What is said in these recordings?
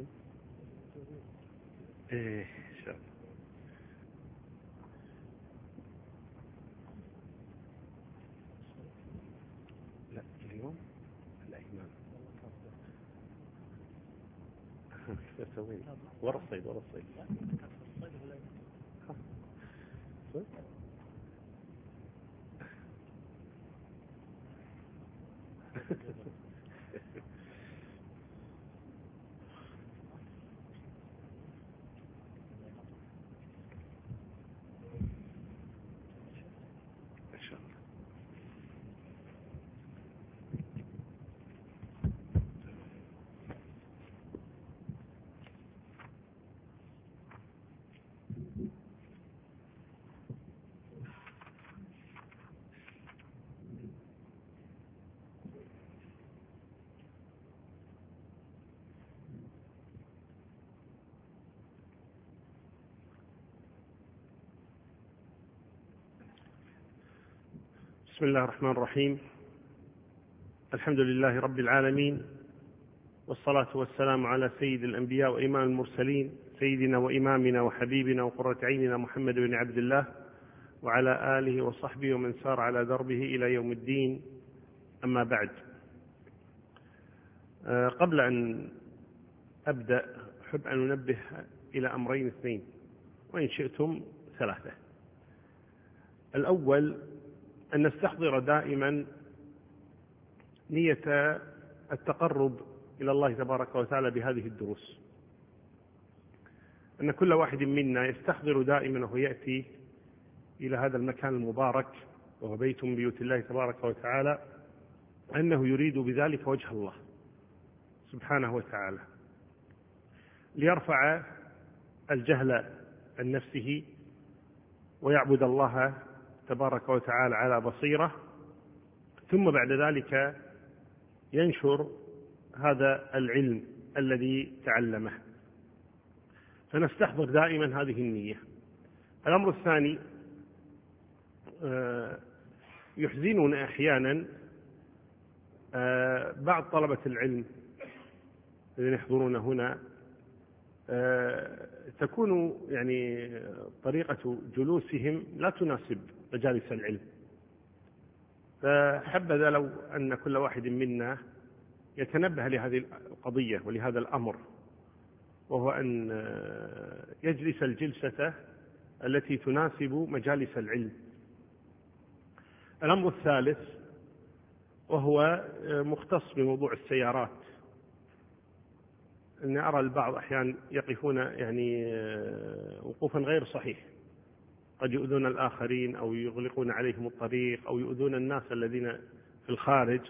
إيه إن شاء الله. لا اليوم الأيمان كيف أسوي؟ ورا الصيد إن شاء الله. بسم الله الرحمن الرحيم. الحمد لله رب العالمين، والصلاة والسلام على سيد الأنبياء وإمام المرسلين، سيدنا وإمامنا وحبيبنا وقرة عيننا محمد بن عبد الله، وعلى آله وصحبه ومن سار على دربه إلى يوم الدين. أما بعد، قبل أن أبدأ أحب أن أنبه إلى أمرين اثنين، وإن شئتم ثلاثة. الأول أن نستحضر دائما نية التقرب إلى الله تبارك وتعالى بهذه الدروس، أن كل واحد منا يستحضر دائما وهو يأتي إلى هذا المكان المبارك وهو بيت من بيوت الله تبارك وتعالى أنه يريد بذلك وجه الله سبحانه وتعالى، ليرفع الجهل عن نفسه ويعبد الله تبارك وتعالى على بصيرة، ثم بعد ذلك ينشر هذا العلم الذي تعلمه. فنستحضر دائما هذه النية. الأمر الثاني، يحزننا أحيانا بعض طلبة العلم الذين يحضرون هنا تكون يعني طريقة جلوسهم لا تناسب مجالس العلم، فحبذا لو أن كل واحد منا يتنبه لهذه القضية ولهذا الأمر، وهو أن يجلس الجلسة التي تناسب مجالس العلم. الأمر الثالث وهو مختص بموضوع السيارات، أن أرى البعض أحيانا يقفون يعني وقوفا غير صحيح، قد يؤذون الآخرين أو يغلقون عليهم الطريق أو يؤذون الناس الذين في الخارج.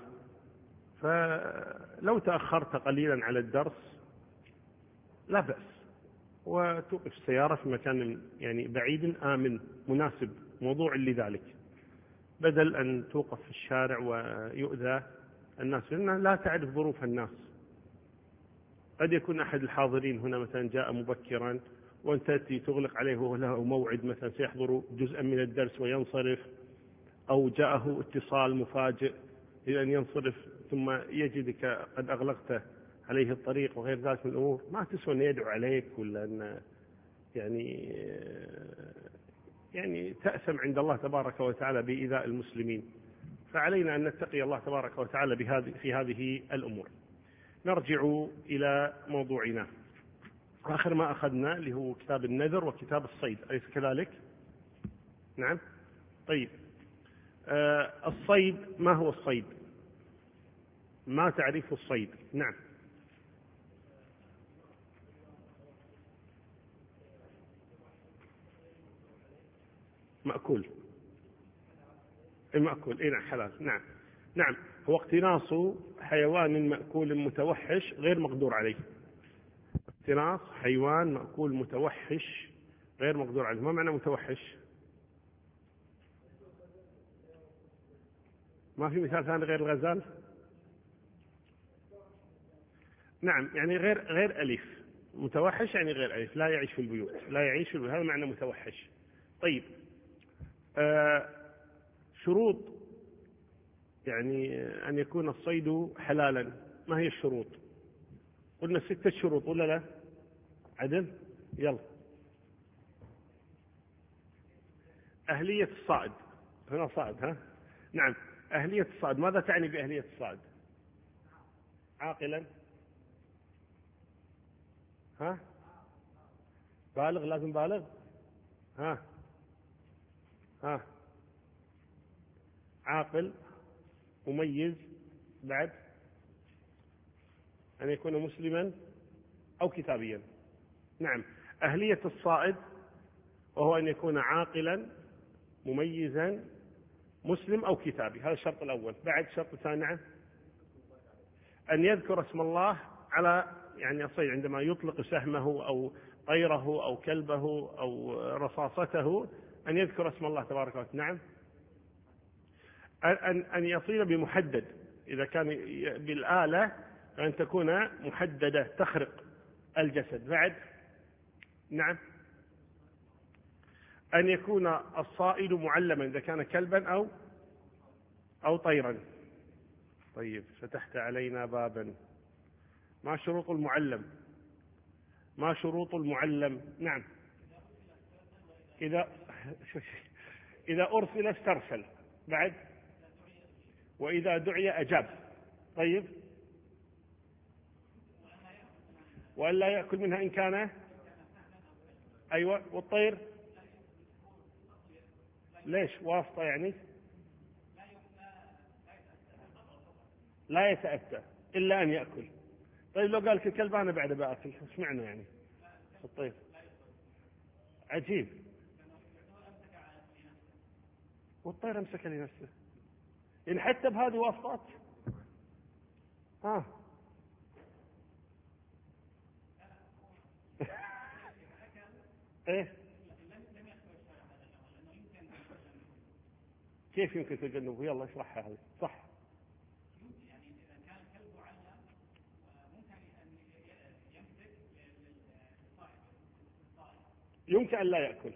فلو تأخرت قليلا على الدرس لا بأس، وتوقف السيارة في مكان يعني بعيد آمن مناسب موضوع لذلك، بدل أن توقف في الشارع ويؤذى الناس، لأن لا تعرف ظروف الناس. قد يكون أحد الحاضرين هنا مثلا جاء مبكرا وأنت تأتي تغلق عليه وهو له موعد مثلا سيحضر جزءا من الدرس وينصرف، أو جاءه اتصال مفاجئ إلى أن ينصرف ثم يجدك قد أغلقت عليه الطريق وغير ذلك من الأمور. ما تسوى أن يدعو عليك ولا أن يعني تأثم عند الله تبارك وتعالى بإيذاء المسلمين. فعلينا أن نتقي الله تبارك وتعالى في هذه الأمور. نرجع إلى موضوعنا. آخر ما أخذنا اللي هو كتاب النذر وكتاب الصيد، أليس كذلك؟ نعم. طيب، الصيد، ما هو الصيد؟ ما تعريف الصيد؟ نعم. مأكول. المأكول نعم، حلال. نعم نعم، هو اقتناص حيوان مأكول متوحش غير مقدور عليه. اقتناص حيوان مأكول متوحش غير مقدور عليه. ما معنى متوحش؟ ما في مثال ثاني غير الغزال؟ نعم، يعني غير أليف. متوحش يعني غير أليف، لا يعيش في البيوت، لا يعيش في البيوت، هذا معنى متوحش. طيب، شروط يعني أن يكون الصيد حلالا، ما هي الشروط؟ قلنا 6 شروط ولا لا؟ عدل. يلا. أهلية الصائد. هنا صائد، ها؟ نعم. أهلية الصائد، ماذا تعني بأهلية الصائد؟ عاقلا، ها؟ بالغ، لازم بالغ، ها؟ ها؟ عاقل، مميز، بعد أن يكون مسلما أو كتابيا. نعم. أهلية الصائد وهو أن يكون عاقلا مميزا مسلم أو كتابي، هذا الشرط الأول. بعد شرط ثاني أن يذكر اسم الله على يعني الصيد، عندما يطلق سهمه أو طيره أو كلبه أو رصاصته أن يذكر اسم الله تبارك وتعالى. نعم. أن يصيد بمحدد، إذا كان بالآلة أن تكون محددة تخرق الجسد. بعد نعم. أن يكون الصائد معلما إذا كان كلبا أو طيرا. طيب، فتحت علينا بابا. ما شروط المعلم؟ ما شروط المعلم؟ نعم. إذا أرسل استرسل. بعد وإذا دعي أجاب. طيب، وأن لا يأكل منها إن كان. أيوة. والطير ليش واسطة يعني؟ لا يتأتى إلا أن يأكل. طيب، لو قال لك الكلب أنا بعد بأكل، ايش معنى يعني؟ الطير عجيب. والطير امسك لنفسه، يعني حتى بهذه واسطات. ايه، كيف يمكن تجنبه؟ يلا اشرحها هذه. صح. يمكن أن لا يأكل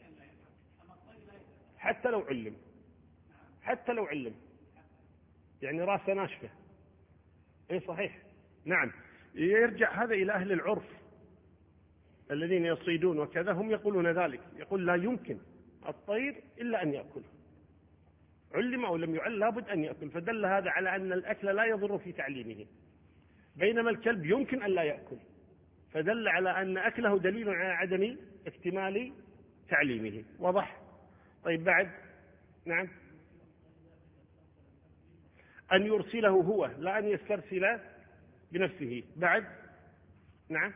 حتى لو علم. حتى لو علم، يعني راسه ناشفة. ايه صحيح. نعم. يرجع هذا إلى أهل العرف الذين يصيدون وكذا، هم يقولون ذلك. يقول لا يمكن الطير إلا أن يأكل، علم أو لم يعلم لابد أن يأكل. فدل هذا على أن الأكل لا يضر في تعليمه، بينما الكلب يمكن أن لا يأكل، فدل على أن أكله دليل على عدم اكتمال تعليمه. واضح؟ طيب، بعد. نعم. أن يرسله هو، لا أن يسترسل بنفسه. بعد. نعم.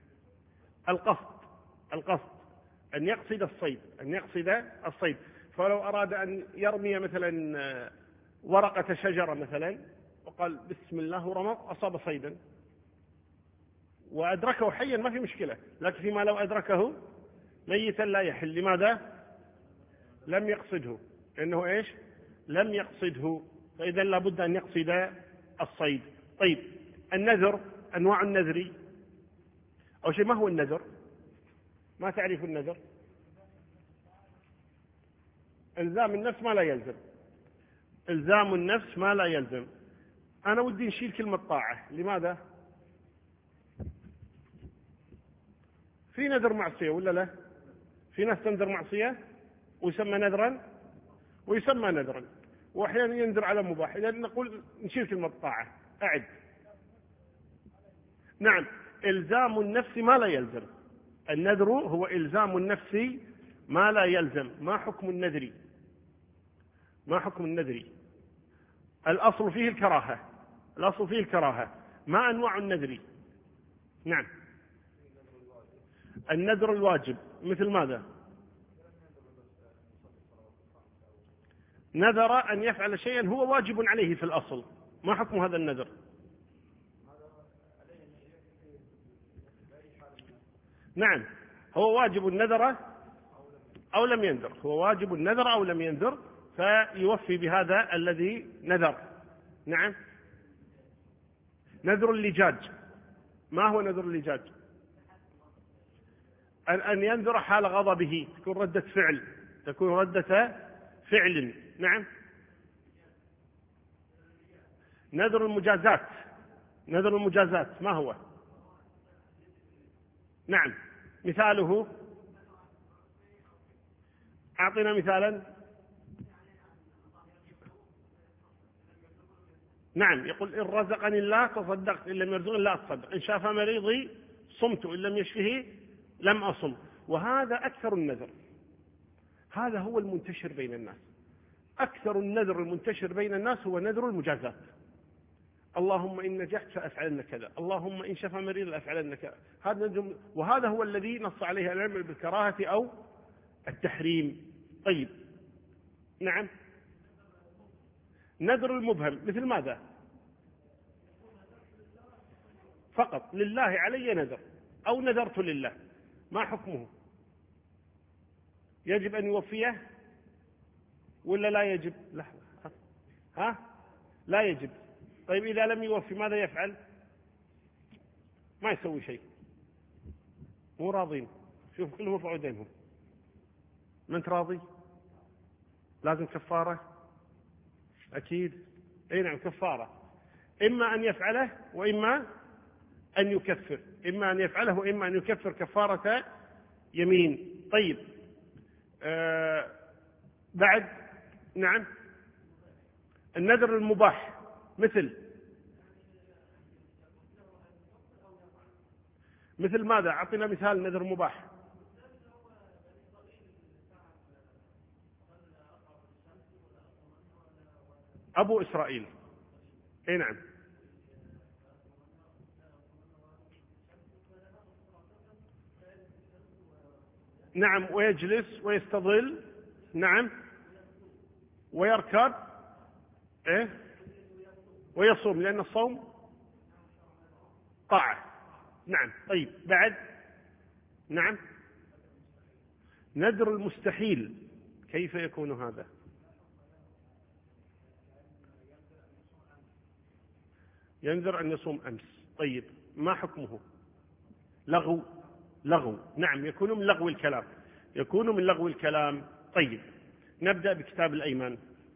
القصد أن يقصد الصيد، فلو أراد أن يرمي مثلا ورقة شجرة مثلا وقال بسم الله ورمى، أصاب صيدا وأدركه حيا ما في مشكلة، لكن فيما لو أدركه ميتا لا يحل. لماذا؟ لم يقصده، لأنه إيش؟ لم يقصده، فإذا لابد أن يقصد الصيد. طيب، النذر، أنواع النذر. أو شيء، ما هو النذر؟ ما تعرف النذر؟ إلزام النفس ما لا يلزم. إلزام النفس ما لا يلزم. أنا ودي نشيل كلمة طاعة. لماذا؟ في نذر معصية ولا لا؟ في ناس تنذر معصية ويسمى نذرا ويسمى نذرا، وأحيانا ينذر على مباح. إذا نقول نشيل كلمة طاعة. أعد. نعم. إلزام النفس ما لا يلزم. النذر هو إلزام النفس ما لا يلزم. ما حكم النذر؟ ما حكم النذر؟ الأصل فيه الكراهة. الأصل فيه الكراهة. ما أنواع النذر؟ نعم. النذر الواجب مثل ماذا؟ نذر أن يفعل شيئا هو واجب عليه في الأصل. ما حكم هذا النذر؟ نعم. هو واجب النذر أو لم ينذر، هو واجب النذر أو لم ينذر، فيوفي بهذا الذي نذر. نعم. نذر اللجاج. ما هو نذر اللجاج؟ أن ينذر حال غضبه، تكون ردة فعل. نعم. نذر المجازات. ما هو؟ نعم. مثاله، أعطنا مثالا. نعم، يقول إن رزقني الله تصدقت، إن لم يرزقني لا أتصدق، إن شاف مريضي صمت، إن لم يشفه لم أصم. وهذا أكثر النذر، هذا هو المنتشر بين الناس. أكثر النذر المنتشر بين الناس هو نذر المجازات. اللهم إن نجحت فأفعلن كذا، اللهم إن شفى مريض لأفعلن كذا. وهذا هو الذي نص عليه العلم بالكراهة أو التحريم. طيب، نعم. نذر المبهم مثل ماذا؟ فقط لله علي نذر، أو نذرت لله، ما حكمه؟ يجب أن يوفيه ولا لا يجب؟ لا يجب. طيب إذا لم يوفي ماذا يفعل؟ ما يسوي شيء، مو راضين. شوف كلهم رفعوا يدينهم. ما أنت راضي؟ لازم كفارة أكيد. أي نعم، كفارة. إما أن يفعله وإما أن يكفر، إما أن يفعله وإما أن يكفر كفارة يمين. طيب، بعد. نعم. النذر المباح مثل ماذا؟ أعطنا مثال نذر مباح. أبو إسرائيل. أي نعم. نعم، ويجلس ويستظل. نعم، ويركب. إيه؟ ويصوم، لأن الصوم طاعة. نعم. طيب، بعد. نعم. نذر المستحيل كيف يكون هذا؟ ينذر أن يصوم أمس. طيب، ما حكمه؟ لغو. نعم، يكون من لغو الكلام. طيب، نبدأ بكتاب الأيمان.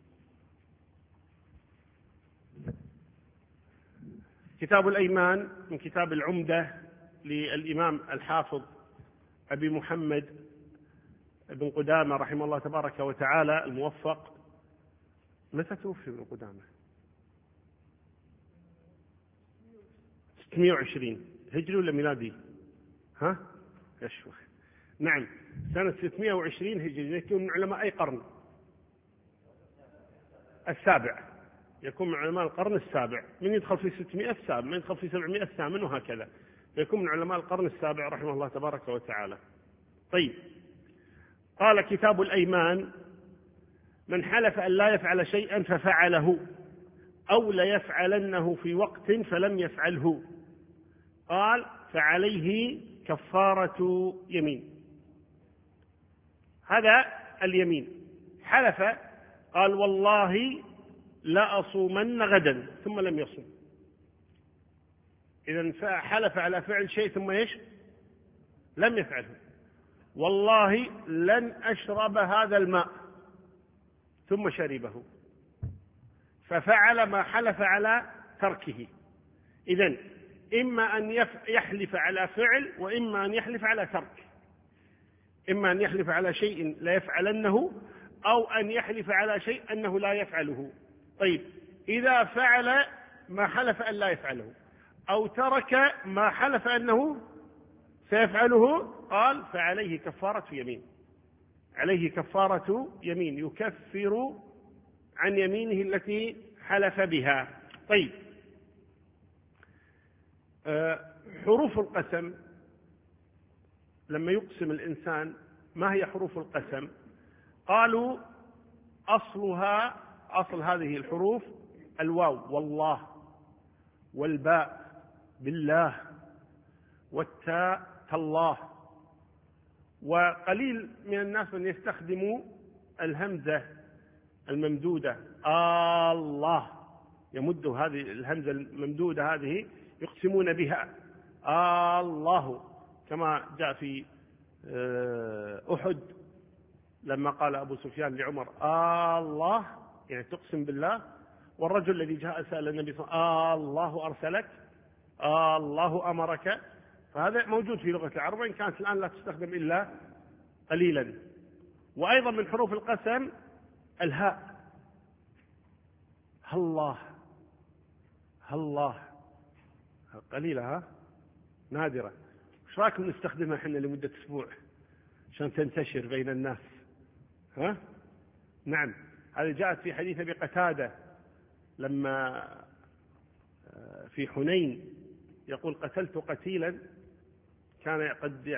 كتاب الأيمان من كتاب العمدة للإمام الحافظ أبي محمد بن قدامة رحمه الله تبارك وتعالى الموفق. متى توفي ابن قدامة؟ 620 هجري ولا ميلادي؟ يشوف. نعم، سنة 620 هجري. يكون من علماء أي قرن؟ السابع. يكون من علماء القرن السابع. من يدخل في 600 السابع، من يدخل في 700 الثامن، وهكذا. يكون من علماء القرن السابع رحمه الله تبارك وتعالى. طيب، قال كتاب الأيمان: من حلف أن لا يفعل شيئا ففعله، أو ليفعلنه في وقت فلم يفعله، قال فعليه كفارة يمين. هذا اليمين. حلف، قال والله لا أصومن غدا، ثم لم يصوم. إذن حلف على فعل شيء ثم إيش؟ لم يفعله. والله لن أشرب هذا الماء، ثم شربه، ففعل ما حلف على تركه. إذن إما أن يحلف على فعل، وإما أن يحلف على ترك. إما أن يحلف على شيء لا يفعلنه، أو أن يحلف على شيء أنه لا يفعله. طيب، إذا فعل ما حلف أن لا يفعله، أو ترك ما حلف أنه سيفعله، قال فعليه كفارة يمين. عليه كفارة يمين، يكفر عن يمينه التي حلف بها. طيب، حروف القسم لما يقسم الإنسان، ما هي حروف القسم؟ قالوا أصل هذه الحروف الواو والله، والباء بالله، والتاء تالله. وقليل من الناس من يستخدموا الهمزة الممدودة الله، يمد هذه الهمزة الممدودة، هذه يقسمون بها الله، كما جاء في أحد لما قال أبو سفيان لعمر الله، يعني تقسم بالله. والرجل الذي جاء سأل النبي صلى الله عليه وسلم الله أرسلك، الله أمرك، فهذا موجود في لغة العرب، وإن كانت الآن لا تستخدم إلا قليلا. وأيضا من حروف القسم الهاء، هالله، هالله قليلة، نادرة. ايش رايكم نستخدمها احنا لمدة أسبوع عشان تنتشر بين الناس؟ نعم، هذه جاءت في حديث أبي قتادة لما في حنين يقول: قتلت قتيلا كان قد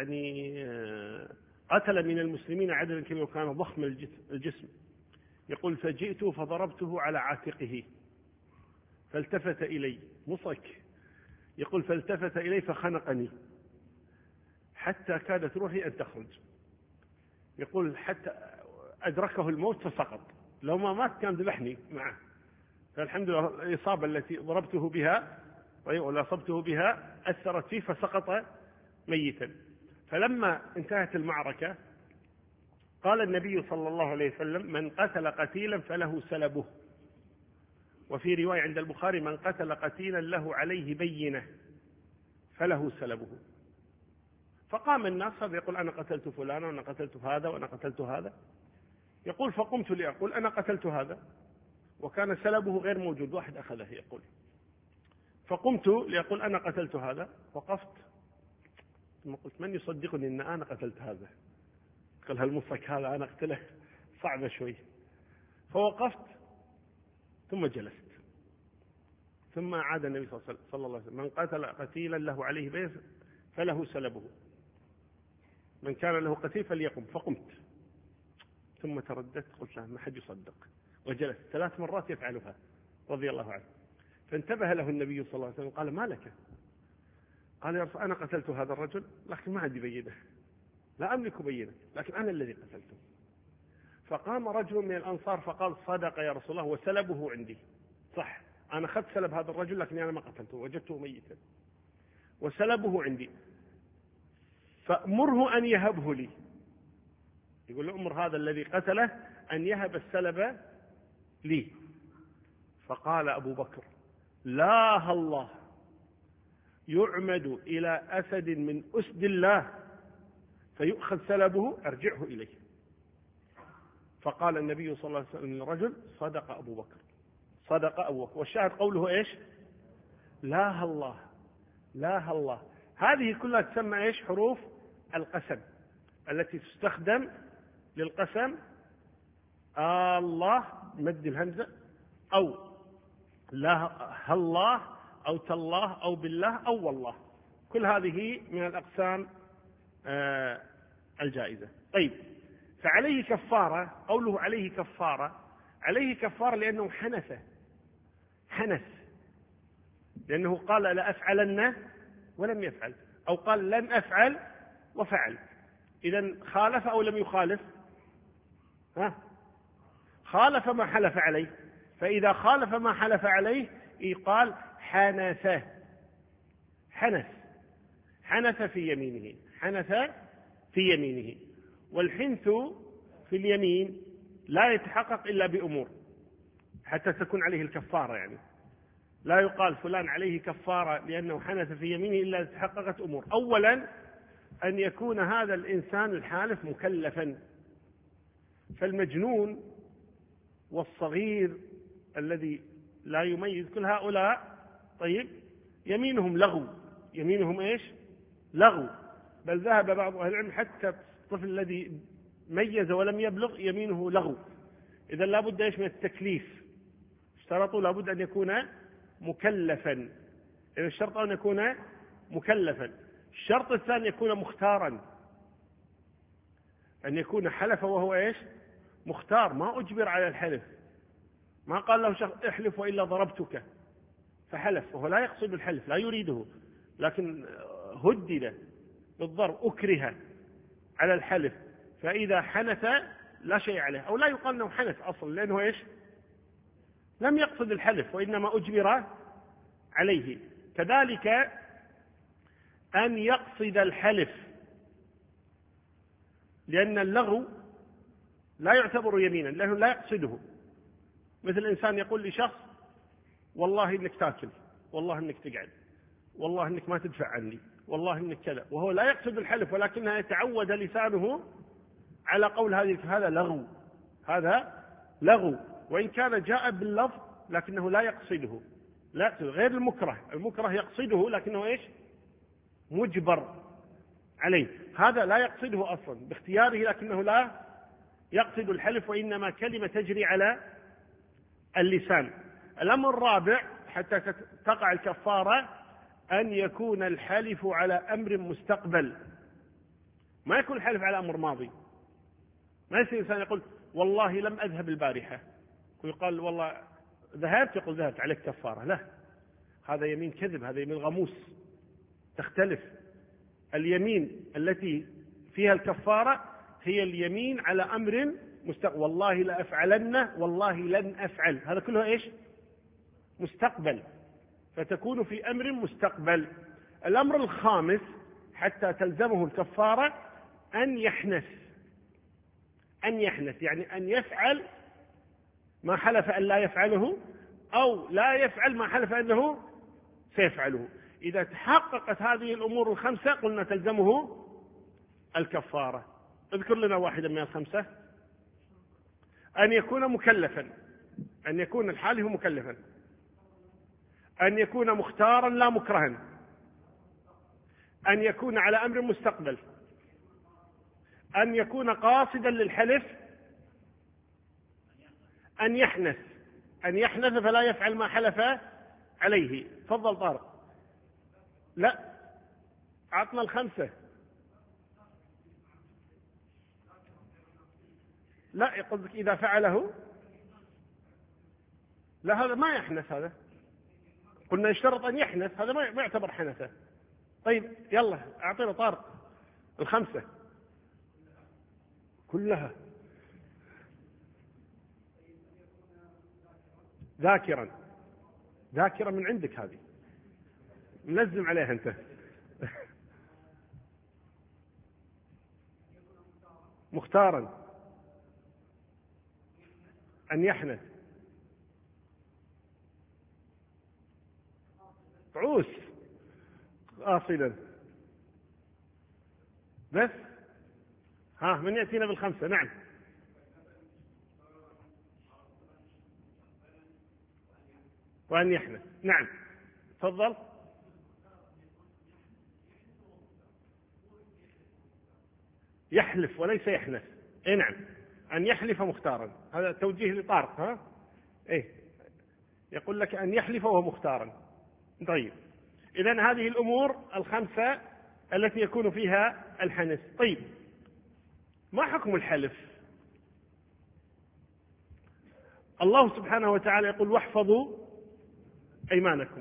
قتل من المسلمين عددا كبيرا وكان ضخم الجسم، يقول: فجئت فضربته على عاتقه فالتفت إلي، مصك، يقول: فالتفت إلي فخنقني حتى كادت روحي أن تخرج، يقول: حتى أدركه الموت فسقط، لو ما مات كان ذبحني معه. فالحمد لله الإصابة التي ضربته بها ولا أصبته بها أثرت فيه فسقط ميتا. فلما انتهت المعركة قال النبي صلى الله عليه وسلم: من قتل قتيلا فله سلبه. وفي رواية عند البخاري: من قتل قتيلا له عليه بينة فله سلبه. فقام الناس، هذا يقول: أنا قتلت فلانا وأنا قتلت هذا وأنا قتلت هذا، يقول: فقمت لأقول أنا قتلت هذا وكان سلبه غير موجود، واحد أخذه، يقول: فقمت لأقول أنا قتلت هذا، وقفت ثم قلت: من يصدقني أن أنا قتلت هذا؟ قال: هالمصك هذا أنا أقتله صعبة شوي. فوقفت ثم جلست، ثم عاد النبي صلى الله عليه وسلم: من قتل قتيلا له عليه بينة فله سلبه، من كان له قتيل فليقم. فقمت ثم ترددت، قلت له: ما حد يصدق، وجلست 3 مرات يفعلها رضي الله عنه. فانتبه له النبي صلى الله عليه وسلم قال: ما لك؟ قال: يا رسول، أنا قتلت هذا الرجل لكن ما عندي بينة، لا أملك بينة، لكن أنا الذي قتلته. فقام رجل من الأنصار فقال: صدق يا رسول الله، وسلبه عندي، صح، أنا أخذت سلب هذا الرجل لكن أنا ما قتلته، وجدته ميتا وسلبه عندي، فأمره أن يهبه لي. يقول له: أمر هذا الذي قتله أن يهب السلب لي. فقال أبو بكر: لا الله، يعمد إلى أسد من أسد الله فيؤخذ سلبه، أرجعه إليه. فقال النبي صلى الله عليه وسلم للرجل: صدق أبو بكر، صدق أبو بكر. والشاهد قوله إيش؟ لا الله، لا الله. هذه كلها تسمى إيش؟ حروف القسم التي تستخدم للقسم. الله مد الهمزة، أو لا الله، أو تالله، أو بالله، أو والله، كل هذه من الأقسام الجائزة. طيب، فعليه كفارة. قوله عليه كفارة، عليه كفارة لأنه حنث، لأنه قال لأفعلن ولم يفعل، أو قال لن أفعل وفعل. إذن خالف أو لم يخالف؟ خالف ما حلف عليه. فإذا خالف ما حلف عليه يقال حنث في يمينه، حنث في يمينه. والحنث في اليمين لا يتحقق إلا بأمور حتى تكون عليه الكفارة. يعني لا يقال فلان عليه كفارة لأنه حنث في يمينه إلا تحققت أمور. أولا أن يكون هذا الإنسان الحالف مكلفا، فالمجنون والصغير الذي لا يميز، كل هؤلاء طيب يمينهم لغو، يمينهم إيش؟ لغو. بل ذهب بعض أهل العلم حتى الطفل الذي ميز ولم يبلغ يمينه لغو. إذا لابد إيش؟ من التكليف. اشترطوا لابد أن يكون مكلفا. إذا الشرط أن يكون مكلفا. الشرط الثاني يكون مختارا، أن يكون حلف وهو إيش؟ مختار، ما أجبر على الحلف. ما قال له شخص احلف وإلا ضربتك فحلف وهو لا يقصد الحلف، لا يريده، لكن هدد بالضرب، أكره على الحلف، فإذا حنث لا شيء عليه. أو لا يقال أنه حنث أصلا، لأنه إيش؟ لم يقصد الحلف وإنما أجبر عليه. كذلك أن يقصد الحلف، لأن اللغو لا يعتبر يمينا لأنه لا يقصده. مثل الإنسان يقول لشخص: والله إنك تاكل، والله إنك تقعد، والله إنك ما تدفع عني، والله إنك كذا، وهو لا يقصد الحلف ولكنها يتعود لسانه على قول هذا لغو، هذا لغو، وإن كان جاء باللفظ لكنه لا يقصده، لا يقصد غير المكره يقصده لكنه إيش؟ مجبر عليه. هذا لا يقصده أصلا باختياره لكنه لا يقصد الحلف، وإنما كلمة تجري على اللسان. الأمر الرابع حتى تقع الكفارة أن يكون الحلف على أمر مستقبل، ما يكون الحلف على أمر ماضي. ما يصير إنسان يقول والله لم أذهب البارحة ويقال والله ذهبت، يقول ذهبت عليك كفارة. لا، هذا يمين كذب، هذا يمين غموس، تختلف. اليمين التي فيها الكفارة هي اليمين على أمر مستقبل، والله لأفعلن، والله لن أفعل، هذا كله إيش؟ مستقبل، فتكون في أمر مستقبل. الأمر الخامس حتى تلزمه الكفارة أن يحنث، يعني أن يفعل ما حلف أن لا يفعله، أو لا يفعل ما حلف أنه سيفعله. إذا تحققت هذه الأمور الخمسة قلنا تلزمه الكفارة. اذكر لنا واحدا من الخمسة. أن يكون مكلفا، أن يكون الحالف مكلفا، أن يكون مختارا لا مكرها، أن يكون على أمر مستقبل، أن يكون قاصدا للحلف، أن يحنث فلا يفعل ما حلف عليه. تفضل طارق. لا، عطنا الخمسة. لا، يقول لك إذا فعله، لا هذا ما يحنث، هذا قلنا يشترط أن يحنث، هذا ما يعتبر حنثة. طيب يلا أعطينا طارق الخمسة كلها. ذاكرا من عندك، هذه ملزم عليها أنت. مختارا، أن يحنث، عوس، قاصدا. بس من يأتينا بالخمسة؟ نعم. وأن يحنث، نعم. تفضل. يحلف وليس يحنث. اي نعم، أن يحلف مختارا، هذا توجيه لطارق. يقول لك أن يحلف وهو مختارا. طيب، إذن هذه الأمور الخمسة التي يكون فيها الحنث. طيب، ما حكم الحلف؟ الله سبحانه وتعالى يقول واحفظوا أيمانكم.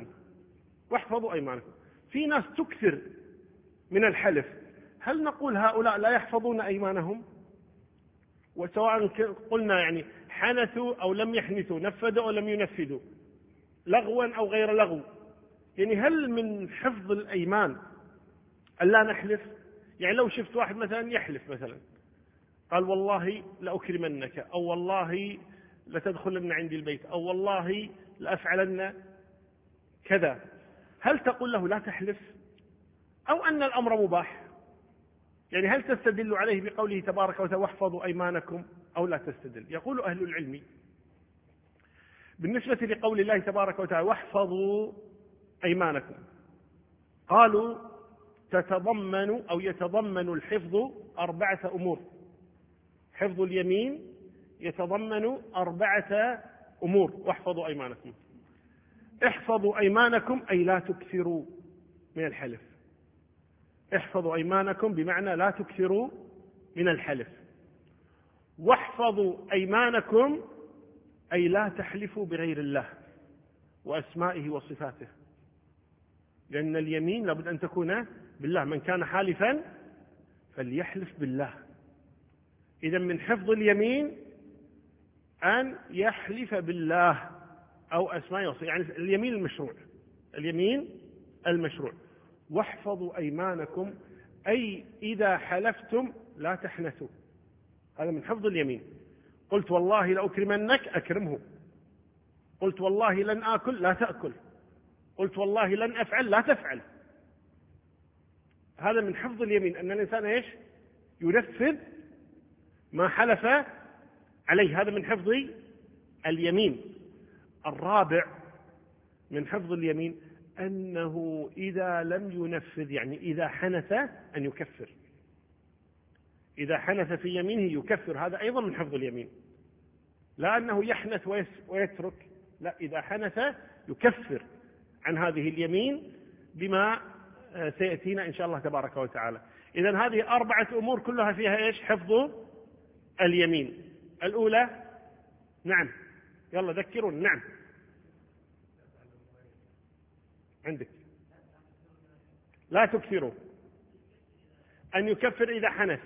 في ناس تكثر من الحلف، هل نقول هؤلاء لا يحفظون أيمانهم؟ وسواء قلنا يعني حنثوا أو لم يحنثوا، نفذوا أو لم ينفذوا، لغوا أو غير لغو، يعني هل من حفظ الأيمان ألا نحلف؟ يعني لو شفت واحد مثلا يحلف، مثلا قال والله لأكرمنك، أو والله لتدخلن عندي البيت، أو والله لأفعلن كذا، هل تقول له لا تحلف، أو أن الأمر مباح؟ يعني هل تستدل عليه بقوله تبارك وتعالى واحفظوا أيمانكم، أو لا تستدل؟ يقول أهل العلم بالنسبة لقول الله تبارك وتعالى واحفظوا أيمانكم، قالوا تتضمن أو يتضمن الحفظ 4 أمور. حفظ اليمين يتضمن 4 أمور. واحفظوا أيمانكم، احفظوا أيمانكم أي لا تكثروا من الحلف. احفظوا أيمانكم بمعنى لا تكثروا من الحلف. واحفظوا أيمانكم أي لا تحلفوا بغير الله وأسمائه وصفاته، لأن اليمين لابد أن تكون بالله، من كان حالفا فليحلف بالله. إذن من حفظ اليمين أن يحلف بالله أو أسمائه وصفاته، يعني اليمين المشروع. واحفظوا أيمانكم أي إذا حلفتم لا تحنثوا، هذا من حفظ اليمين. قلت والله لأكرمنك، أكرمه. قلت والله لن آكل، لا تأكل. قلت والله لن أفعل، لا تفعل. هذا من حفظ اليمين، أن الإنسان إيش؟ ينفذ ما حلف عليه، هذا من حفظ اليمين. الرابع من حفظ اليمين أنه إذا لم ينفذ، يعني إذا حنث أن يكفر، إذا حنث في يمينه يكفر، هذا أيضا من حفظ اليمين، لا أنه يحنث ويترك، لا، إذا حنث يكفر عن هذه اليمين بما سيأتينا إن شاء الله تبارك وتعالى. إذن هذه 4 أمور كلها فيها إيش؟ حفظ اليمين. الأولى، نعم، يلا ذكرون. نعم، عندك لا تكثروا، أن يكفر إذا حنث،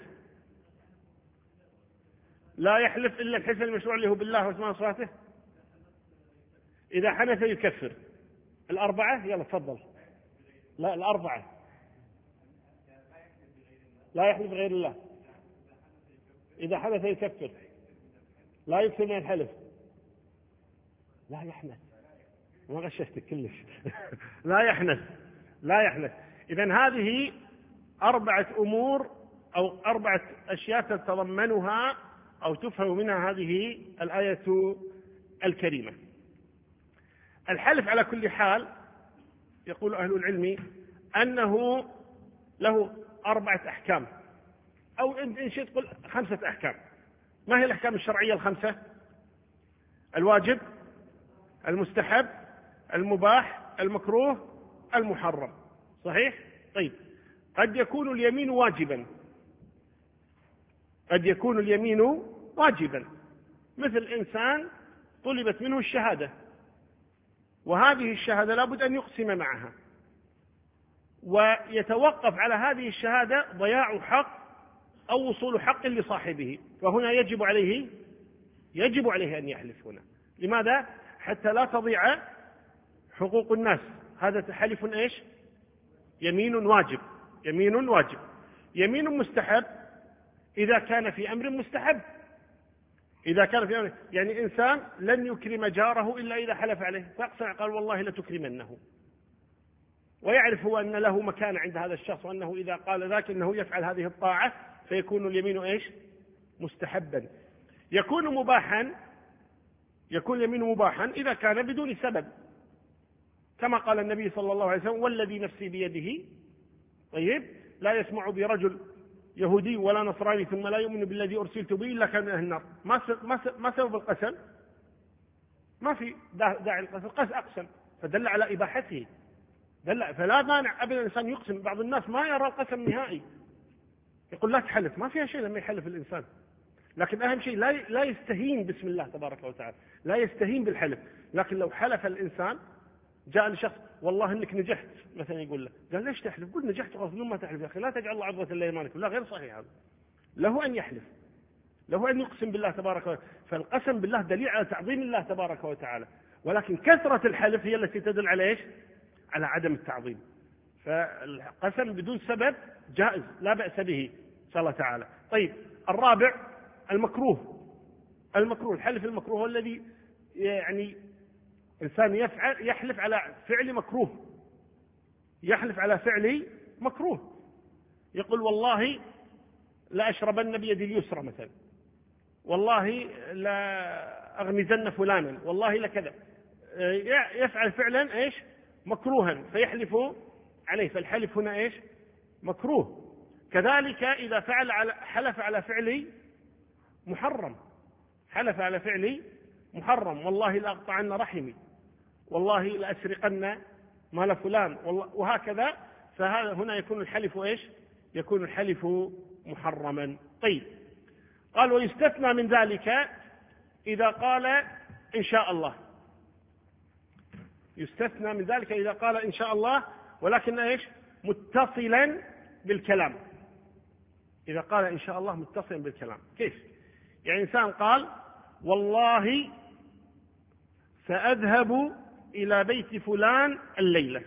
لا يحلف إلا الحلف المشروع اللي هو بالله واسماء وصفاته، إذا حنث يكفر. 4، يلا تفضل. لا، 4، لا يحلف بغير الله، إذا حنث يكفر، لا يكثر من الحلف، لا يحنث، ما غششتك كلش لا يحنث، لا يحنث. إذن هذه 4 أمور أو 4 أشياء تتضمنها أو تفهم منها هذه الآية الكريمة. الحلف على كل حال يقول أهل العلم أنه له 4 أحكام، أو إن شئت قل 5 أحكام. ما هي الأحكام الشرعية ال5؟ الواجب، المستحب، المباح، المكروه، المحرم، صحيح؟ طيب، قد يكون اليمين واجبا، قد يكون اليمين واجبا، مثل إنسان طلبت منه الشهادة، وهذه الشهادة لابد أن يقسم معها، ويتوقف على هذه الشهادة ضياع حق أو وصول حق لصاحبه، فهنا يجب عليه أن يحلف هنا. لماذا؟ حتى لا تضيع حقوق الناس. هذا حلف إيش؟ يمين واجب. يمين واجب. يمين مستحب إذا كان في أمر مستحب، إذا كان في أمر، يعني إنسان لن يكرم جاره إلا إذا حلف عليه، فأقسم قال والله لتكرمنه، ويعرف هو أن له مكان عند هذا الشخص، وأنه إذا قال ذاك أنه يفعل هذه الطاعة، فيكون اليمين إيش؟ مستحبا. يكون مباحا، يكون اليمين مباحا إذا كان بدون سبب، كما قال النبي صلى الله عليه وسلم: والذي نفسي بيده. طيب، لا يسمع برجل يهودي ولا نصراني ثم لا يؤمن بالذي أرسلت به إلا كان من أهل النار. ما سبب القسم؟ ما في داعي القسم، أقسم، فدل على إباحته، فلا مانع أبدا الإنسان يقسم. بعض الناس ما يرى القسم نهائي، يقول لا تحلف، ما فيها شيء لما يحلف الإنسان، لكن أهم شيء لا يستهين باسم الله تبارك وتعالى، لا يستهين بالحلف. لكن لو حلف الإنسان، جاء لشخص والله إنك نجحت مثلا، يقول له، قال ليش تحلف؟ قل نجحت غصب ما تحلف يا أخي، لا تجعل الله عرضة لأيمانكم. لا، غير صحيح هذا. له أن يحلف، له أن يقسم بالله تبارك وتعالى، فالقسم بالله دليل على تعظيم الله تبارك وتعالى، ولكن كثرة الحلف هي التي تدل على إيش؟ على عدم التعظيم. فالقسم بدون سبب جائز، لا بأس به إن شاء الله تعالى. طيب، الرابع المكروه. الحلف المكروه هو الذي يعني إنسان يحلف على فعل مكروه، يحلف على فعل مكروه، يقول والله لا أشربن بيدي اليسرى مثلا، والله لا أغمزن فلانا، والله لكذا، يفعل فعلا إيش؟ مكروها، فيحلف عليه، فالحلف هنا إيش؟ مكروه. كذلك إذا حلف على فعل محرم، حلف على فعل محرم، والله لأقطعن رحمي، والله لأسرقن مال فلان، وهكذا، فهذا هنا يكون الحلف إيش؟ يكون الحلف محرما. طيب، قال ويستثنى من ذلك إذا قال إن شاء الله. يستثنى من ذلك إذا قال إن شاء الله، ولكن إيش؟ متصلا بالكلام. إذا قال إن شاء الله متصلا بالكلام، كيف؟ يعني إنسان قال والله سأذهب إلى بيت فلان الليلة،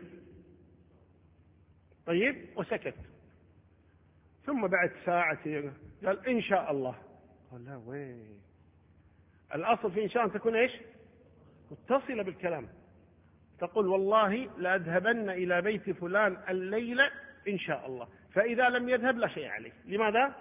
طيب، وسكت، ثم بعد ساعة قال إن شاء الله، قال لا، وين الأصل في إن شاء أن تكون إيش؟ متصلة بالكلام، تقول والله لأذهبن إلى بيت فلان الليلة إن شاء الله، فإذا لم يذهب لا شيء عليه. لماذا؟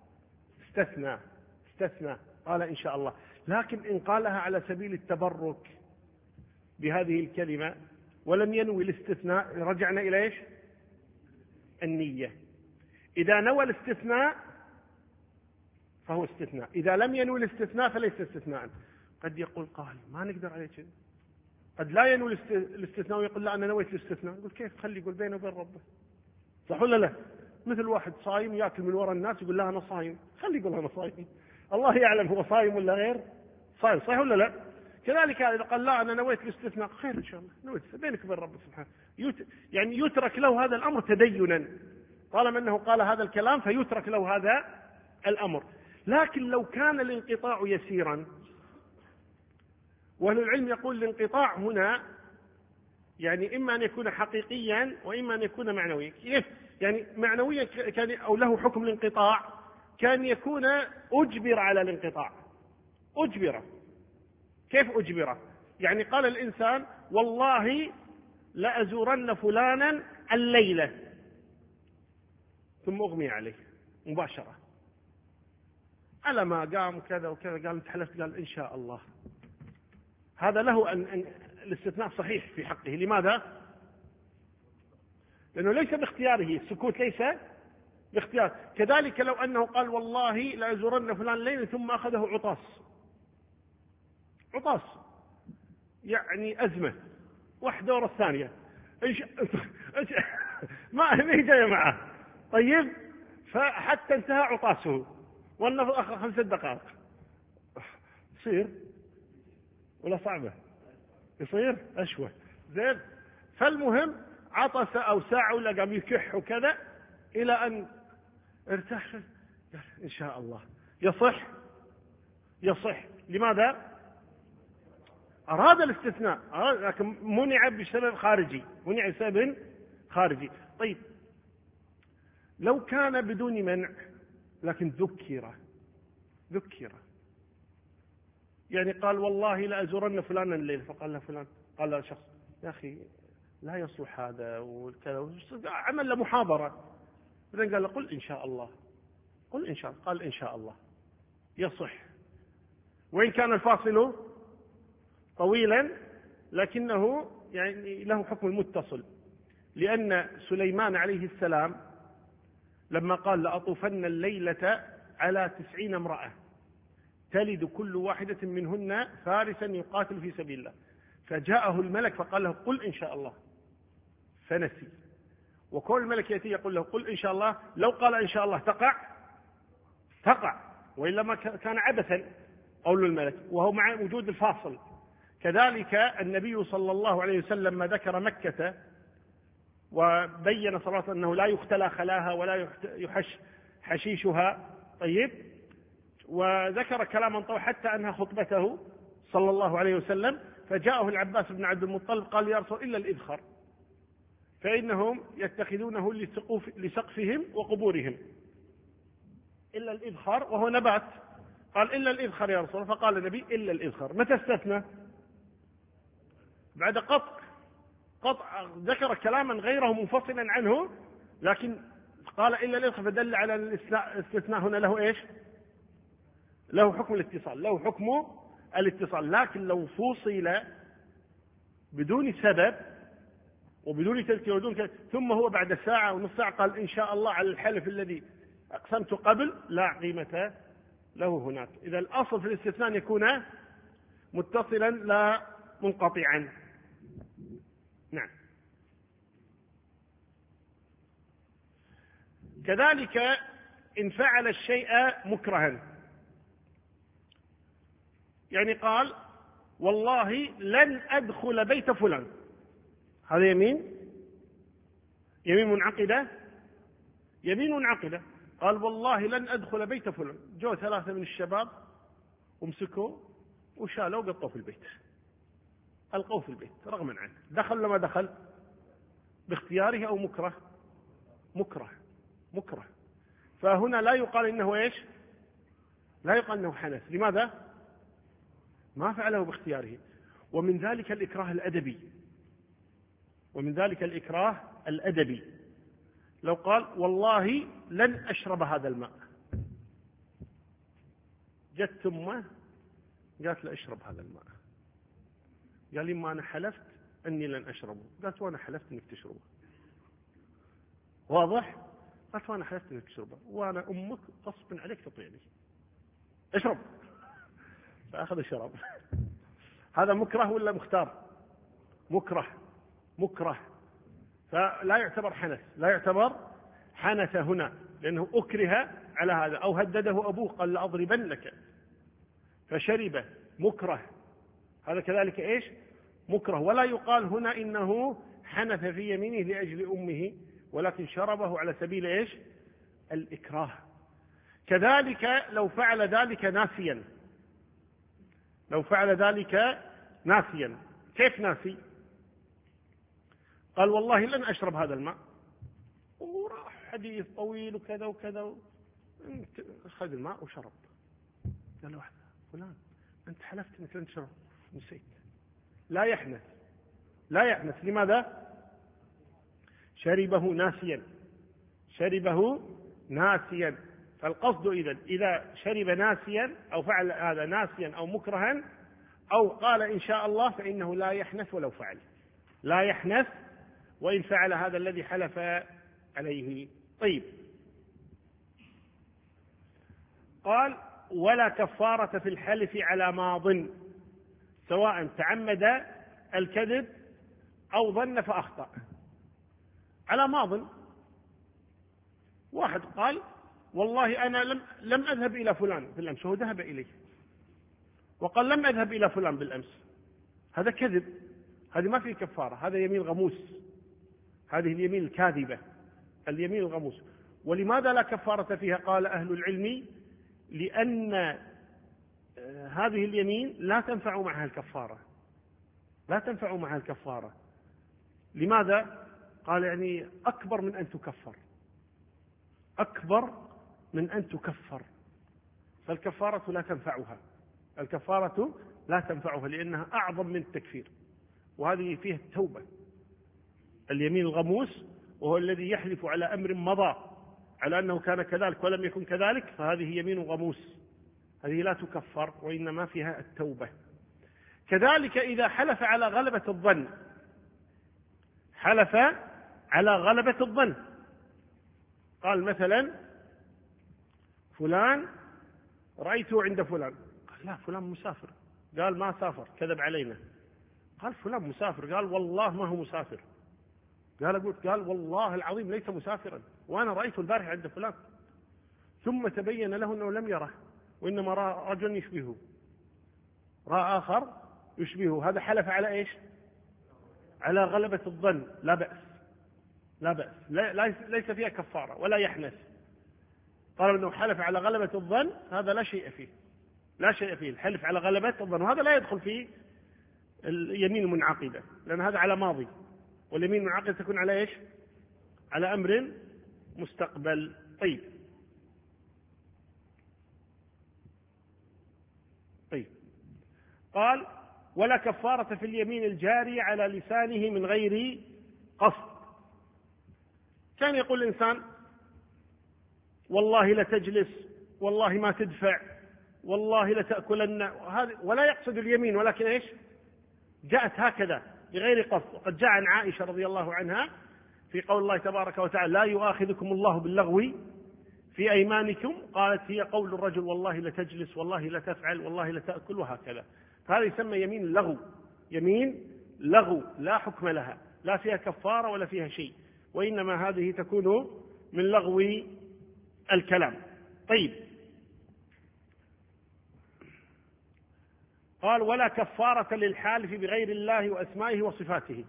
استثنى قال إن شاء الله. لكن إن قالها على سبيل التبرك بهذه الكلمة ولم ينوي الاستثناء، رجعنا إلى إيش؟ النية. إذا نوى الاستثناء فهو استثناء، إذا لم ينوي الاستثناء فليس استثناء. قد يقول قائل ما نقدر عليه كذا، قد لا ينوي الاستثناء ويقول لا أنا نويت الاستثناء. يقول كيف؟ خلي يقول بينه وبين ربه، صح ولا لا؟ مثل واحد صايم يأكل من وراء الناس يقول لا أنا صايم، خلي يقول أنا صايم، الله يعلم هو صايم ولا غير صايم، صح ولا لا؟ كذلك إذا قال لا أنا نويت الاستثناء، خير إن شاء الله، نويت بينك وبين رب سبحانه، يعني يترك له هذا الأمر تدينا، طالما أنه قال هذا الكلام فيترك له هذا الأمر. لكن لو كان الانقطاع يسيرا، وأهل العلم يقول الانقطاع هنا يعني إما أن يكون حقيقيا وإما أن يكون معنويا. كيف؟ يعني معنويا كان أو له حكم الانقطاع، كان يكون أجبر على الانقطاع. أجبر. كيف أجبر؟ يعني قال الإنسان والله لأزورن فلانا الليلة، ثم أغمي عليه مباشرة، على ما قام كذا وكذا، قال انت حلفت، قال إن شاء الله. هذا له أن الاستثناء صحيح في حقه. لماذا؟ لأنه ليس باختياره، السكوت ليس باختيار. كذلك لو أنه قال والله لأزورن فلان الليلة ثم أخذه عطاس يعني أزمة واحدة ورا الثانية، ما هي جاية معه، طيب، فحتى انتهى عطاسه والنفض أخذ 5 دقائق، يصير ولا صعبة؟ يصير أشوه زين. فالمهم عطس أو ساعة ولا قام يكح وكذا إلى أن ارتاح، إن شاء الله يصح. لماذا؟ أراد الاستثناء، لكن منع بسبب خارجي. طيب لو كان بدون منع لكن ذكر، يعني قال والله لأزورن فلانا الليل، فقال له فلان، قال له شخص يا أخي لا يصلح هذا وكذا، عمل له محاضرة، بعدين قال له قل إن شاء الله، قال إن شاء الله، يصح. وإن كان الفاصل طويلا لكنه يعني له حكم المتصل، لأن سليمان عليه السلام لما قال لأطوفن الليلة على 90 امرأة تلد كل واحدة منهن فارسا يقاتل في سبيل الله، فجاءه الملك فقال له قل إن شاء الله، فنسي. وكل الملك يأتي يقول له قل إن شاء الله، لو قال إن شاء الله تقع، وإلا ما كان عبثا قول الملك، وهو مع وجود الفاصل. كذلك النبي صلى الله عليه وسلم ما ذكر مكة وبين صراحة أنه لا يختلى خلاها ولا يحش حشيشها، طيب، وذكر كلاما طويلا حتى أنهى خطبته صلى الله عليه وسلم، فجاءه العباس بن عبد المطلب قال يا رسول إلا الإذخر فإنهم يتخذونه لسقفهم وقبورهم، إلا الإذخر وهو نبات، قال إلا الإذخر يا رسول الله، فقال النبي إلا الإذخر. متى استثنى؟ بعد قطع ذكر كلاما غيره منفصلا عنه، لكن قال إلا الإذخر، فدل على الاستثناء هنا له إيش؟ له حكم الاتصال، لكن لو فصل بدون سبب وبدون تذكير ودون ثم هو بعد ساعة ونص ساعة قال إن شاء الله على الحلف الذي أقسمت قبل، لا قيمة له هناك. إذا الأصل في الاستثناء أن يكون متصلا لا منقطعا. نعم. كذلك إن فعل الشيء مكرها، يعني قال والله لن أدخل بيت فلان، هذا يمين منعقدة، قال والله لن أدخل بيت فلان، جو 3 من الشباب ومسكوا وشالوا وقطوا في البيت، ألقوا في البيت رغما عنه، دخل ولا ما دخل؟ باختياره أو مكره. فهنا لا يقال إنه إيش؟ لا يقال إنه حنث. لماذا؟ ما فعله باختياره. ومن ذلك الإكراه الأدبي، لو قال والله لن أشرب هذا الماء، جت أمه قالت له اشرب هذا الماء، قال لي ما أنا حلفت أني لن أشربه، قالت وأنا حلفت أنك تشربه. واضح؟ قالت وأنا حلفت أنك تشربه، وأنا أمك غصب عليك تطيعني، اشرب. فأخذ الشراب. هذا مكره ولا مختار؟ مكره، فلا يعتبر حنث، لا يعتبر حنث هنا، لأنه أكره على هذا، أو هدده أبوه قال لأضربنك فشرب، مكره، هذا كذلك إيش؟ مكره. ولا يقال هنا إنه حنث في يمينه لأجل أمه، ولكن شربه على سبيل إيش؟ الإكراه. كذلك لو فعل ذلك ناسيا، كيف ناسي؟ قال والله لن أشرب هذا الماء، وراح حديث طويل وكذا وكذا، أخذ الماء وشرب. قال له واحد فلان أنت حلفت أنك لن تشرب، نسيت. لا يحنث. لماذا؟ شربه ناسيا. فالقصد إذا شرب ناسيا أو فعل هذا ناسيا أو مكرها أو قال إن شاء الله، فإنه لا يحنث ولو فعل، لا يحنث وإن فعل هذا الذي حلف عليه. طيب، قال ولا كفارة في الحلف على ماض، سواء تعمد الكذب أو ظن فأخطأ. على ماض، واحد قال والله أنا لم أذهب إلى فلان بالأمس، وهو ذهب إليه، وقال لم أذهب إلى فلان بالأمس، هذا كذب، هذه ما فيه كفارة، هذا يمين غموس، هذه اليمين الكاذبة، اليمين الغموس. ولماذا لا كفارة فيها؟ قال أهل العلم لأن هذه اليمين لا تنفع معها الكفارة. لماذا؟ قال يعني أكبر من أن تكفر، فالكفارة لا تنفعها، لأنها أعظم من التكفير، وهذه فيها التوبة. اليمين الغموس وهو الذي يحلف على أمر مضى على أنه كان كذلك ولم يكن كذلك، فهذه يمين غموس، هذه لا تكفر وإنما فيها التوبة. كذلك إذا حلف على غلبة الظن، قال مثلا فلان رأيته عند فلان، قال لا فلان مسافر، قال ما سافر، كذب علينا. قال فلان مسافر، قال والله ما هو مسافر، قال والله العظيم ليس مسافرا، وأنا رأيته البارحة عند فلان. ثم تبين له أنه لم يره، وإنما رأى رجل يشبهه، رأى آخر يشبهه. هذا حلف على إيش؟ على غلبة الظن، لا بأس، ليس فيها كفارة ولا يحنث. قال أنه حلف على غلبة الظن، هذا لا شيء فيه الحلف على غلبة الظن، وهذا لا يدخل في اليمين المنعقدة، لأن هذا على ماضي، واليمين المنعقدة تكون على إيش؟ على أمر مستقبل. طيب، قال ولا كفارة في اليمين الجاري على لسانه من غير قصد. كان يقول الإنسان والله لتجلس، والله ما تدفع، والله لتأكلن، ولا يقصد اليمين، ولكن إيش؟ جاءت هكذا بغير قصد. وقد جاء عن عائشة رضي الله عنها في قول الله تبارك وتعالى لا يؤاخذكم الله باللغو في أيمانكم، قالت هي قول الرجل والله لتجلس، والله لتفعل، والله لتأكل، وهكذا. فهذا يسمى يمين لغو لا حكم لها، لا فيها كفارة ولا فيها شيء، وإنما هذه تكون من لغو الكلام. طيب، قال ولا كفارة للحالف بغير الله وأسمائه وصفاته.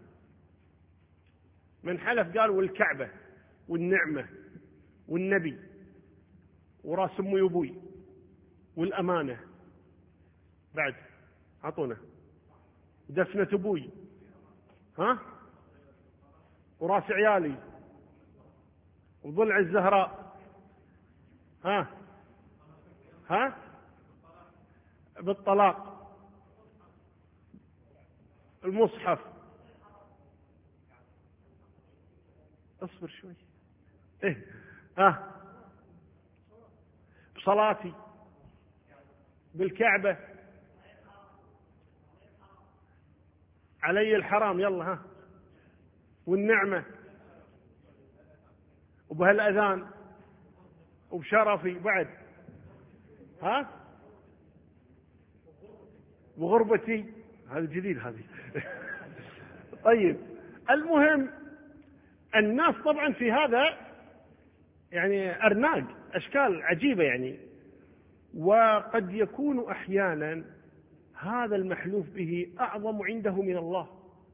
من حلف قال والكعبة والنعمة والنبي وراس أمي وأبوي والأمانة، بعد عطونا دفنة أبوي، وراس عيالي وضلع الزهراء، بالطلاق، المصحف. اصبر شوي، إيه؟ بصلاتي، بالكعبة، علي الحرام، يلا والنعمة، وبهالأذان، وبشرفي بعد، وغربتي، هذا جديد هذه. طيب، المهم الناس طبعا في هذا يعني أرناق، أشكال عجيبة يعني. وقد يكون أحيانا هذا المحلوف به أعظم عنده من الله،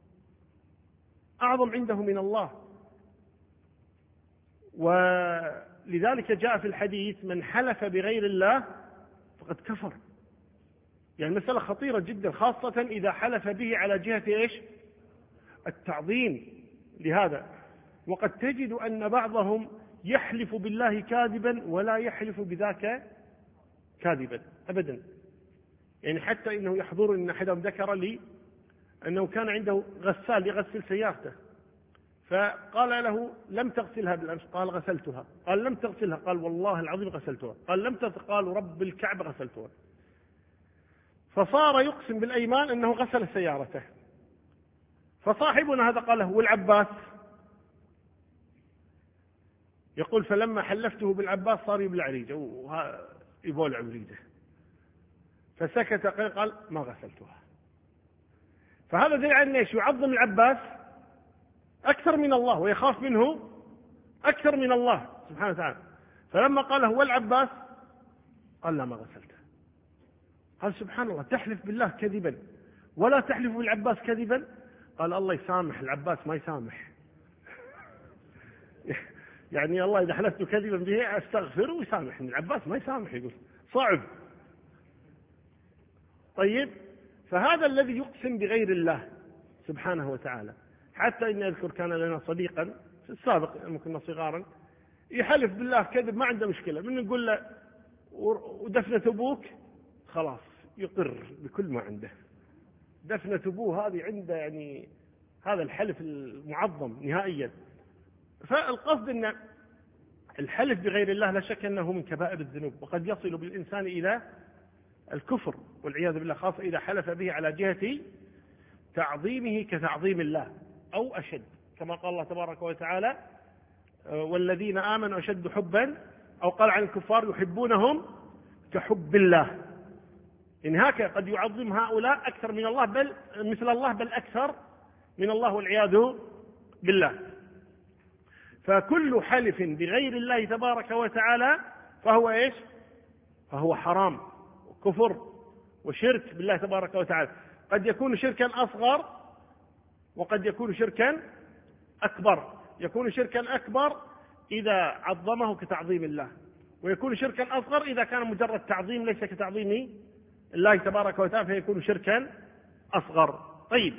أعظم عنده من الله. ولذلك جاء في الحديث: من حلف بغير الله فقد كفر. يعني مسألة خطيرة جدا، خاصة إذا حلف به على جهة إيش؟ التعظيم لهذا. وقد تجد أن بعضهم يحلف بالله كاذبا ولا يحلف بذاك كاذبا أبدا. يعني حتى إنه يحضر أن أحدهم ذكر لي أنه كان عنده غسال يغسل سيارته، فقال له: لم تغسلها بالأمس؟ قال: غسلتها. قال: لم تغسلها؟ قال: والله العظيم غسلتها. قال: لم تغسل؟ قال: رب الكعبة غسلتها. فصار يقسم بالأيمان أنه غسل سيارته. فصاحبنا هذا قال له: والعباس؟ يقول: فلما حلفته بالعباس صار يبلع ريده، يبولع ريده. فسكت قال: ما غسلتها. فهذا دليل على ايش؟ يعظم العباس أكثر من الله ويخاف منه أكثر من الله سبحانه وتعالى. فلما قال هو العباس قال: لا، ما غسلته. قال: سبحان الله، تحلف بالله كذبا ولا تحلف بالعباس كذبا؟ قال: الله يسامح، العباس ما يسامح. يعني الله إذا حلفت كذبا به أستغفر ويسامحني، العباس ما يسامح. يقول صعب. طيب، فهذا الذي يقسم بغير الله سبحانه وتعالى. حتى إني أذكر كان لنا صديقا في السابق لما كنا صغارا يحلف بالله كذب، ما عنده مشكلة، من نقول له ودفنة أبوك خلاص يقر بكل ما عنده. دفنة أبوه هذه عنده يعني هذا الحلف المعظم نهائيا. فالقصد أن الحلف بغير الله لا شك أنه من كبائر الذنوب، وقد يصل بالإنسان إلى الكفر والعياذ بالله، خاصة إذا حلف به على جهة تعظيمه كتعظيم الله أو أشد، كما قال الله تبارك وتعالى: والذين آمنوا أشد حبا، أو قال عن الكفار: يحبونهم كحب الله. إن هكذا قد يعظم هؤلاء أكثر من الله، بل مثل الله، بل أكثر من الله والعياذ بالله. فكل حلف بغير الله تبارك وتعالى فهو إيش؟ فهو حرام وكفر وشرك بالله تبارك وتعالى. قد يكون شركا أصغر وقد يكون شركا أكبر. يكون شركا أكبر إذا عظمه كتعظيم الله، ويكون شركا أصغر إذا كان مجرد تعظيم ليس كتعظيم الله تبارك وتعالى، فيكون شركا أصغر. طيب،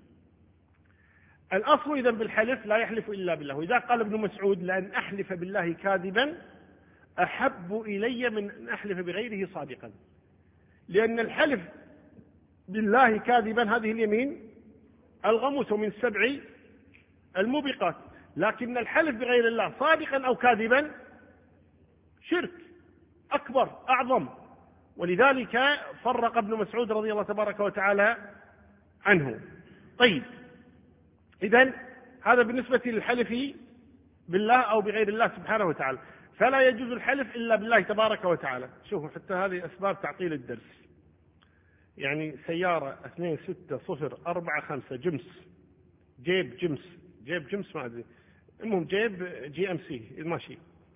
الأصل إذن بالحلف لا يحلف إلا بالله. وإذا قال ابن مسعود: لأن أحلف بالله كاذبا أحب إلي من أن أحلف بغيره صادقا. لأن الحلف بالله كاذبا هذه اليمين الغموس من 7 الموبقات، لكن الحلف بغير الله صادقا أو كاذبا شرك أكبر أعظم. ولذلك فرق ابن مسعود رضي الله تبارك وتعالى عنه. طيب، إذن هذا بالنسبة للحلف بالله أو بغير الله سبحانه وتعالى. فلا يجوز الحلف إلا بالله تبارك وتعالى. شوفوا، حتى هذه أسباب تعطيل الدرس. يعني سيارة 2604 جمس، جيب جمس ما أدري، المهم جيب GMC الماشي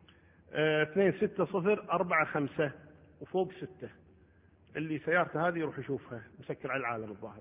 2604 وفوق 6. اللي سيارته هذه يروح يشوفها مسكر على العالم الظاهر.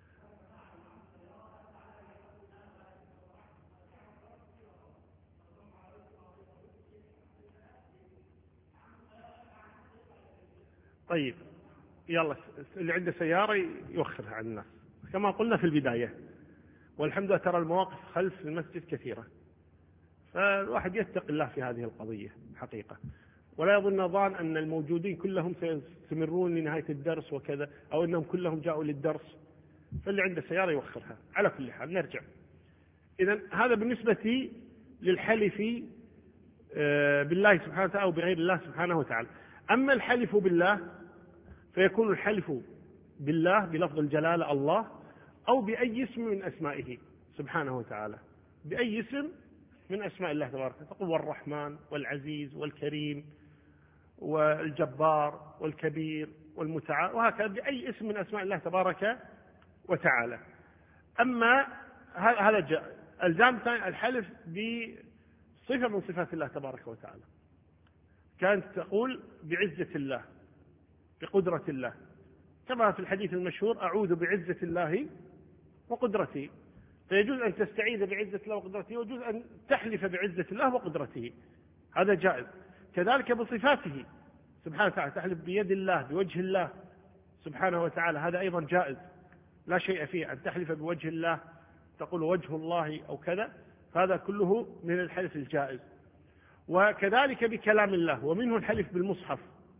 طيب، يلا، اللي عنده سيارة يوخرها عن الناس كما قلنا في البداية. والحمد لله ترى المواقف خلف المسجد كثيرة، فالواحد يتقي الله في هذه القضية حقيقة، ولا يظن ظان أن الموجودين كلهم سيستمرون لنهاية الدرس وكذا، أو أنهم كلهم جاءوا للدرس. فاللي عنده سيارة يوخرها. على كل حال نرجع. إذن هذا بالنسبة للحلف بالله سبحانه وتعالى أو بغير الله سبحانه وتعالى. أما الحلف بالله فيكون الحلف بالله بلفظ الجلالة الله، أو بأي اسم من أسمائه سبحانه وتعالى، بأي اسم من أسماء الله تبارك وتعالى، تقول والرحمن والعزيز والكريم والجبار والكبير والمتعال، وهكذا بأي اسم من أسماء الله تبارك وتعالى. أما هذا الجانب الثاني الحلف بصفة من صفات الله تبارك وتعالى، كانت تقول بعزة الله بقدرة الله، كما في الحديث المشهور أعوذ بعزة الله وقدرته، فيجوز أن تستعيذ بعزة الله وقدرته، ويجوز أن تحلف بعزة الله وقدرته، هذا جائز. كذلك بصفاته سبحانه وتعالى، تحلف بيد الله بوجه الله سبحانه وتعالى، هذا أيضا جائز لا شيء فيه. أن تحلف بوجه الله تقول وجه الله أو كذا، فهذا كله من الحلف الجائز. وكذلك بكلام الله، ومنه الحلف بالمصحف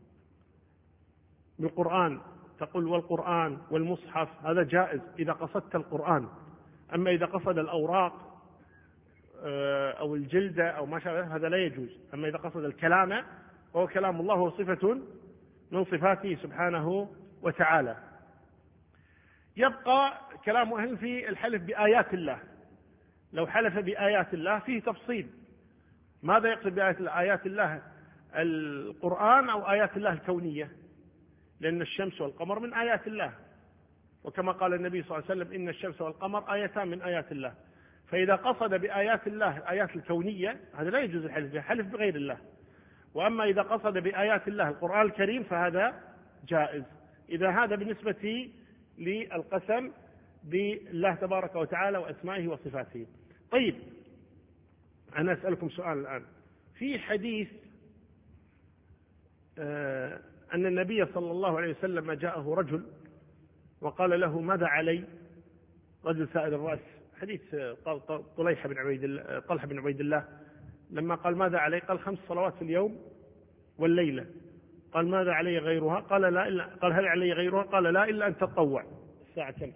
بالقرآن، تقول والقرآن والمصحف، هذا جائز إذا قصدت القرآن. أما إذا قصد الأوراق أو الجلدة أو ما شابه هذا لا يجوز. أما إذا قصد الكلام وهو كلام الله هو صفة من صفاته سبحانه وتعالى. يبقى كلام أهل في الحلف بآيات الله. لو حلف بآيات الله فيه تفصيل، ماذا يقصد بآيات الله؟ القرآن أو آيات الله الكونية؟ لأن الشمس والقمر من آيات الله، وكما قال النبي صلى الله عليه وسلم إن الشمس والقمر آيتان من آيات الله. فإذا قصد بآيات الله الآيات الكونية هذا لا يجوز الحلف به، حلف بغير الله. وأما إذا قصد بآيات الله القرآن الكريم فهذا جائز. إذا هذا بالنسبة للقسم بالله تبارك وتعالى وأسمائه وصفاته. طيب أنا أسألكم سؤال الآن. في حديث أن النبي صلى الله عليه وسلم جاءه رجل وقال له ماذا علي؟ رجل سائل الرأس، حديث طلحة بن عبيد الله، لما قال ماذا علي؟ قال 5 صلوات في اليوم والليلة. قال ماذا علي غيرها؟ قال لا إلا. قال هل علي غيرها؟ قال لا إلا أن تتطوع. الساعة كم؟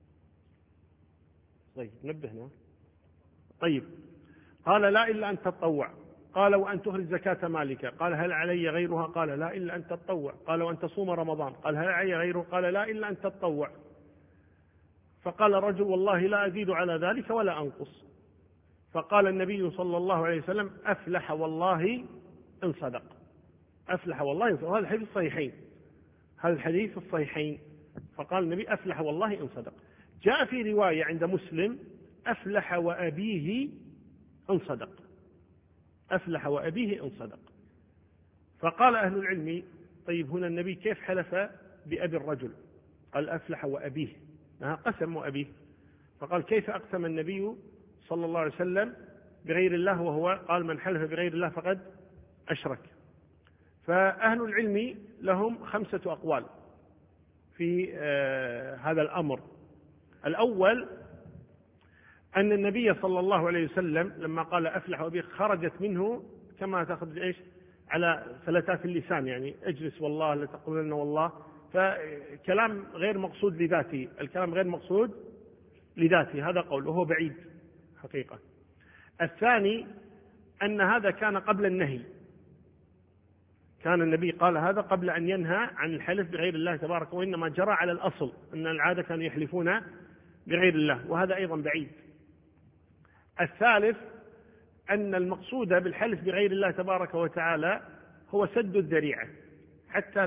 طيب نبهنا. طيب قال لا إلا أن تتطوع. قال وأن تخرج زكاة مالك. قال هل علي غيرها؟ قال لا إلا أن تتطوع. قال وأن تصوم رمضان. قال هل علي غيره؟ قال لا إلا أن تتطوع. فقال الرجل والله لا أزيد على ذلك ولا أنقص. فقال النبي صلى الله عليه وسلم أفلح والله إن صدق. أفلح والله إن صدق. هذا الحديث الصحيحين، هذا الحديث الصحيحين. فقال النبي أفلح والله إن صدق. جاء في رواية عند مسلم أفلح وأبيه إن صدق. أفلح وأبيه إن صدق. فقال أهل العلم طيب هنا النبي كيف حلف بأبي الرجل؟ قال أفلح وأبيه، قسم وأبيه. فقال كيف أقسم النبي صلى الله عليه وسلم بغير الله وهو قال من حلف بغير الله فقد أشرك. فأهل العلم لهم 5 أقوال في هذا الأمر. الأول أن النبي صلى الله عليه وسلم لما قال أفلح وأبيه خرجت منه كما تأخذ إيش على فلتات اللسان، يعني اجلس والله لتقولن والله، فكلام غير مقصود لذاته، الكلام غير مقصود لذاته، هذا قول وهو بعيد حقيقة. الثاني أن هذا كان قبل النهي، كان النبي قال هذا قبل أن ينهى عن الحلف بغير الله تبارك، وإنما جرى على الأصل أن العادة كانوا يحلفون بغير الله، وهذا أيضا بعيد. الثالث أن المقصود بالحلف بغير الله تبارك وتعالى هو سد الذريعة حتى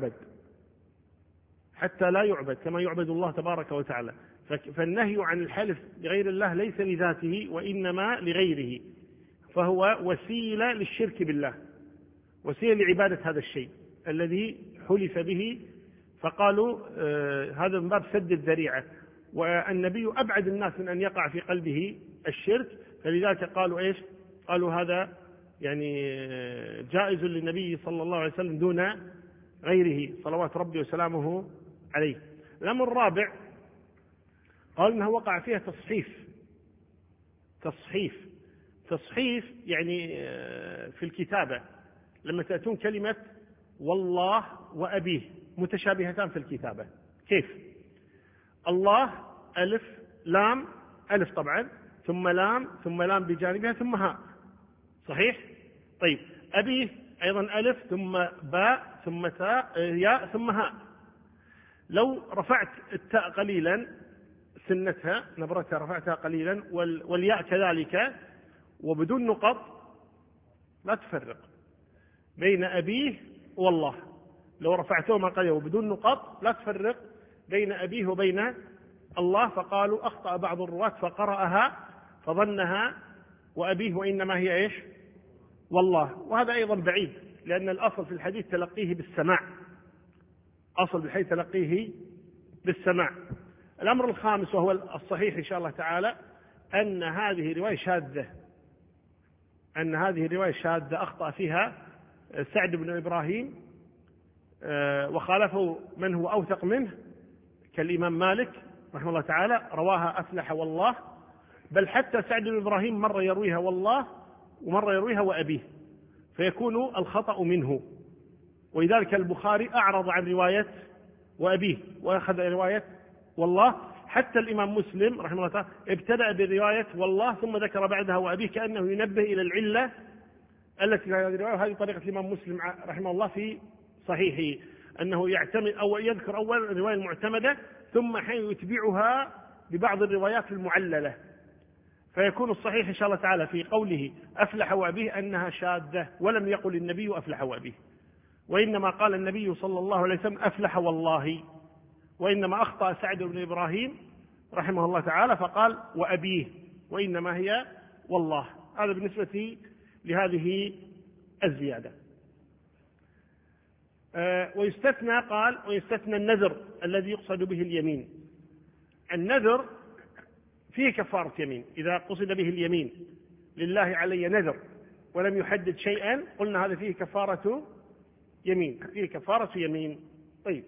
لا يعبد كما يعبد الله تبارك وتعالى. فالنهي عن الحلف بغير الله ليس لذاته وإنما لغيره، فهو وسيلة للشرك بالله، وسيلة لعبادة هذا الشيء الذي حلف به. فقالوا هذا من باب سد الذريعة، والنبي أبعد الناس من أن يقع في قلبه الشرك، فلذلك قالوا إيش؟ قالوا هذا يعني جائز للنبي صلى الله عليه وسلم دون غيره صلوات ربي وسلامه عليه. الأمر الرابع قال إنه وقع فيها تصحيف يعني في الكتابة، لما تأتون كلمة والله وأبيه متشابهتان في الكتابة. كيف؟ الله ألف لام، ألف طبعا ثم لام ثم لام بجانبها ثم هاء، صحيح؟ طيب أبيه أيضا ألف ثم باء ثم تاء ياء ثم هاء. لو رفعت التاء قليلا سنتها نبرتها رفعتها قليلا والياء كذلك وبدون نقط لا تفرق بين أبيه والله. لو رفعتهما قليلا وبدون نقط لا تفرق بين أبيه وبين الله. فقالوا أخطأ بعض الرواة فقرأها فظنها وأبيه وإنما هي إيش؟ والله. وهذا أيضا بعيد، لأن الأصل في الحديث تلقيه بالسماع، أصل بالحديث تلقيه بالسماع. الأمر الخامس وهو الصحيح إن شاء الله تعالى أن هذه رواية شاذة، أن هذه رواية شاذة أخطأ فيها سعد بن إبراهيم وخالفه من هو أوثق منه كالإمام مالك رحمه الله تعالى، رواها أفلح والله. بل حتى سعد بن إبراهيم مرة يرويها والله ومرة يرويها وأبيه، فيكون الخطأ منه. ولذلك البخاري أعرض عن رواية وأبيه وأخذ رواية والله. حتى الإمام مسلم رحمه الله تعالى ابتدأ برواية والله ثم ذكر بعدها وأبيه، كأنه ينبه إلى العلة التي في هذه الرواية. وهذه طريقة الإمام مسلم رحمه الله في صحيحه، أنه يعتمد أو يذكر أول الرواية المعتمدة ثم حين يتبعها ببعض الروايات المعللة، فيكون الصحيح إن شاء الله تعالى في قوله أفلح وأبيه أنها شاذة، ولم يقل النبي أفلح وأبيه، وإنما قال النبي صلى الله عليه وسلم أفلح والله. وإنما أخطأ سعد بن إبراهيم رحمه الله تعالى فقال وأبيه وإنما هي والله. هذا بالنسبة لهذه الزيادة. ويستثنى قال ويستثنى النذر الذي يقصد به اليمين. النذر فيه كفارة يمين، إذا قصد به اليمين لله علي نذر ولم يحدد شيئا قلنا هذا فيه كفارة يمين، فيه كفارة يمين. طيب،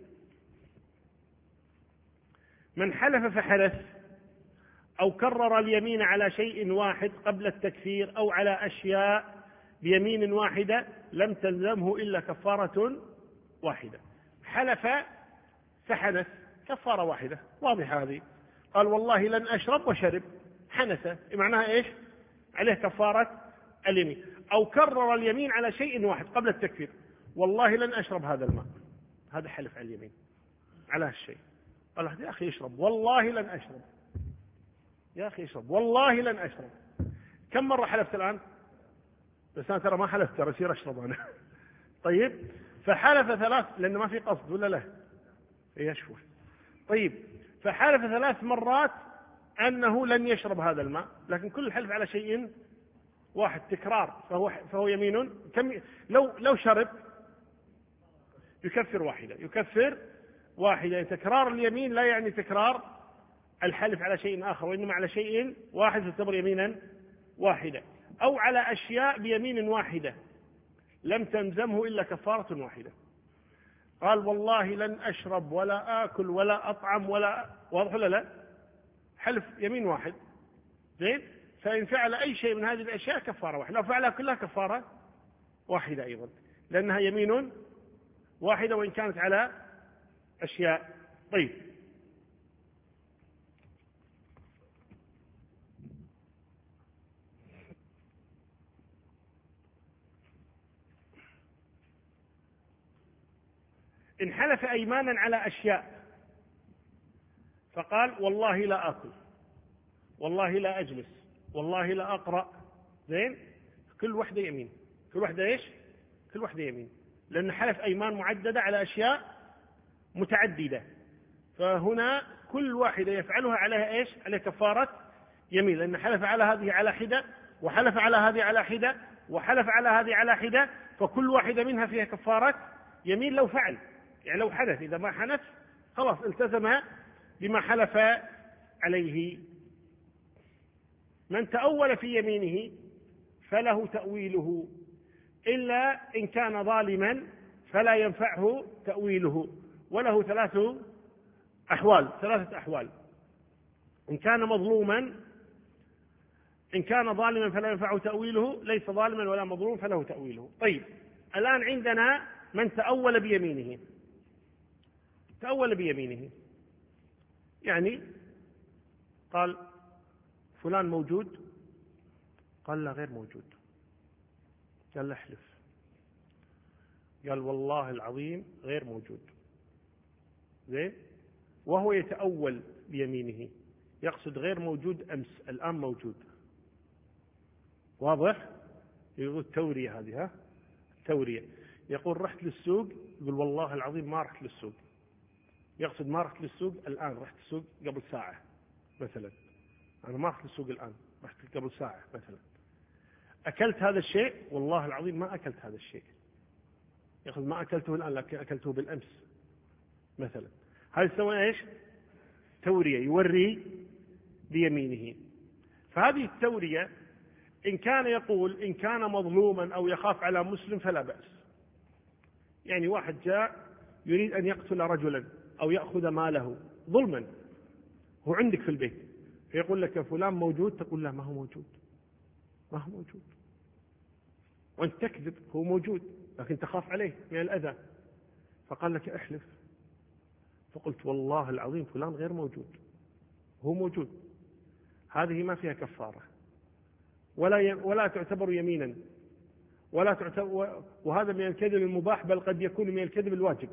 من حلف فحلف أو كرر اليمين على شيء واحد قبل التكفير أو على أشياء بيمين واحدة لم تلزمه إلا كفارة واحدة. حلف فحنث كفارة واحدة واضحة هذه، قال والله لن أشرب وشرب، حنث معناها إيش؟ عليه كفارة اليمين. أو كرر اليمين على شيء واحد قبل التكفير، والله لن أشرب هذا الماء، هذا حلف على اليمين على هالشيء. قال يا أخي اشرب، والله لن أشرب، يا أخي اشرب والله لن أشرب. كم مرة حلفت الآن؟ بس أنا ترى ما حلفت، ترى أصير أشرب أنا. طيب، فحلف ثلاث لأنه ما في قصد ولا له يشوف. طيب، فحلف 3 مرات أنه لن يشرب هذا الماء، لكن كل الحلف على شيء واحد تكرار فهو يمين. لو شرب يكفر واحدة، يكفر واحدة. تكرار اليمين لا يعني تكرار الحلف على شيء آخر، وإنما على شيء واحد تعتبر يمينا واحدة. أو على أشياء بيمين واحدة لم تلزمه إلا كفارة واحدة. قال والله لن أشرب ولا آكل ولا أطعم ولا، واضح ولا لا؟ حلف يمين واحد زين. فإن فعل أي شيء من هذه الأشياء كفارة واحدة، لو فعلها كلها كفارة واحدة أيضا، لأنها يمين واحدة وإن كانت على أشياء. طيب، إن حلف أيمانا على أشياء فقال والله لا آكل، والله لا أجلس، والله لا أقرأ، زين، كل واحدة يمين. كل واحدة إيش؟ كل واحدة يمين، لأن حلف أيمان معددة على أشياء متعددة، فهنا كل واحدة يفعلها عليها إيش؟ على كفارة يمين، لأن حلف على هذه على حدة، وحلف على هذه على حدة، وحلف على هذه على حدة، فكل واحدة منها فيها كفارة يمين لو فعل، يعني لو حدث. إذا ما حنث خلاص التزم بما حلف عليه. من تأول في يمينه فله تأويله، إلا إن كان ظالما فلا ينفعه تأويله، وله 3 أحوال. إن كان مظلوما، إن كان ظالما فلا ينفعه تأويله، ليس ظالما ولا مظلوم فله تأويله. طيب، الآن عندنا من تأول بيمينه. تأول بيمينه يعني قال فلان موجود، قال لا غير موجود، قال له احلف. قال والله العظيم غير موجود. زين، وهو يتأول بيمينه، يقصد غير موجود أمس، الآن موجود. واضح؟ يقول تورية هذه، ها تورية. يقول رحت للسوق، يقول والله العظيم ما رحت للسوق، يقصد ما رحت للسوق الآن، رحت السوق قبل ساعة مثلا. أنا ما رحت للسوق الآن، رحت قبل ساعة مثلا. أكلت هذا الشيء، والله العظيم ما أكلت هذا الشيء، يقصد ما أكلته الآن لكن أكلته بالأمس مثلا. هذا يسمى إيش؟ تورية، يوري بيمينه. فهذه التورية إن كان يقول إن كان مظلوما أو يخاف على مسلم فلا بأس. يعني واحد جاء يريد أن يقتل رجلا أو يأخذ ماله ظلما، هو عندك في البيت، فيقول لك فلان موجود، تقول لا ما هو موجود، ما هو موجود، وأنت تكذب، هو موجود لكن تخاف عليه من الأذى. فقال لك احلف، فقلت والله العظيم فلان غير موجود، هو موجود. هذه ما فيها كفارة ولا تعتبر يمينا، ولا تعتبر، وهذا من الكذب المباح، بل قد يكون من الكذب الواجب.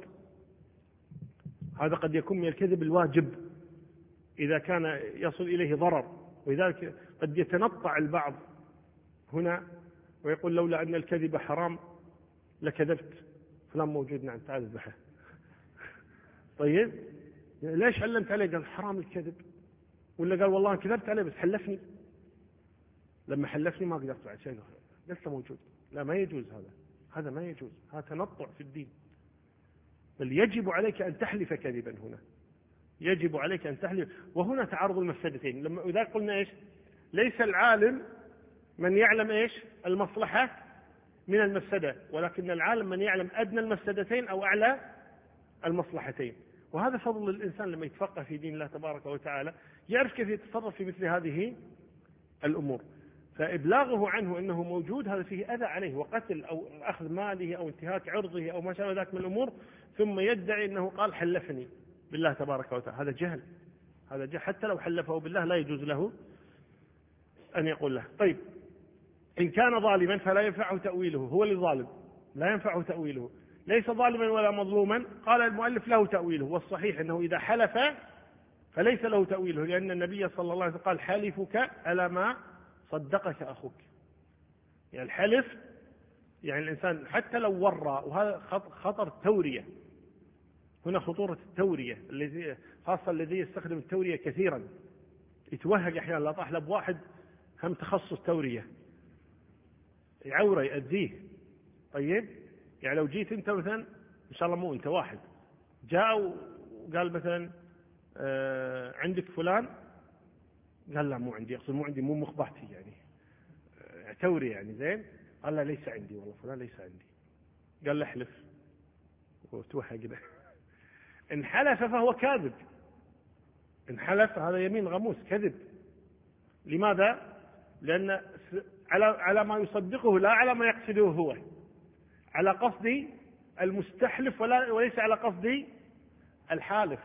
هذا قد يكون من الكذب الواجب إذا كان يصل إليه ضرر، ولذلك قد يتنطع البعض هنا ويقول لولا أن الكذب حرام لكذبت، فلان موجود، نعم تعال اذبحه. طيب ليش علمت عليه؟ قال حرام الكذب، ولا قال والله كذبت عليه بس حلفني، لما حلفني ما قدرت على شيء، قلت موجود. لا، ما يجوز هذا ما يجوز، هذا تنطع في الدين. بل يجب عليك أن تحلف كذبا هنا، يجب عليك أن تحلف. وهنا تعارض المفسدتين. لما إذا قلنا إيش؟ ليس العالم من يعلم إيش المصلحة من المفسدة، ولكن العالم من يعلم أدنى المفسدتين أو أعلى المصلحتين. وهذا فضل الإنسان لما يتفقه في دين الله تبارك وتعالى، يعرف كيف يتصرف في مثل هذه الأمور. فإبلاغه عنه أنه موجود هذا فيه أذى عليه وقتل أو أخذ ماله أو انتهاك عرضه أو ما شابه ذلك من الأمور، ثم يدعي أنه قال حلفني بالله تبارك وتعالى. هذا جهل، هذا جهل. حتى لو حلفه بالله لا يجوز له أن يقول له. طيب إن كان ظالما فلا ينفعه تأويله، هو اللي ظالم لا ينفعه تأويله. ليس ظالما ولا مظلوما، قال المؤلف له تأويله، والصحيح أنه إذا حلف فليس له تأويله، لأن النبي صلى الله عليه وسلم قال حلفك ألا ما صدقك أخوك. يعني الحلف يعني الإنسان حتى لو ورى، وهذا خطر التورية هنا، خطورة التورية الذي خاصة الذي يستخدم التورية كثيرا، يتوهق أحيانا. لا طاح له بواحد هم تخصص تورية، يعوره يأذيه. طيب يعني لو جيت أنت مثلا، إن شاء الله مو أنت، واحد جاء وقال مثلا عندك فلان، قال لا مو عندي، يقصد مو عندي، مو مخباتي يعني توري يعني. زين، قال لا ليس عندي، والله فلان ليس عندي. قال له احلف، وتوحى كده. إن حلف فهو كاذب، إن حلف هذا يمين غموس كذب. لماذا؟ لأن على ما يصدقه، لا على ما يقصده هو، على قصد المستحلف وليس على قصد الحالف.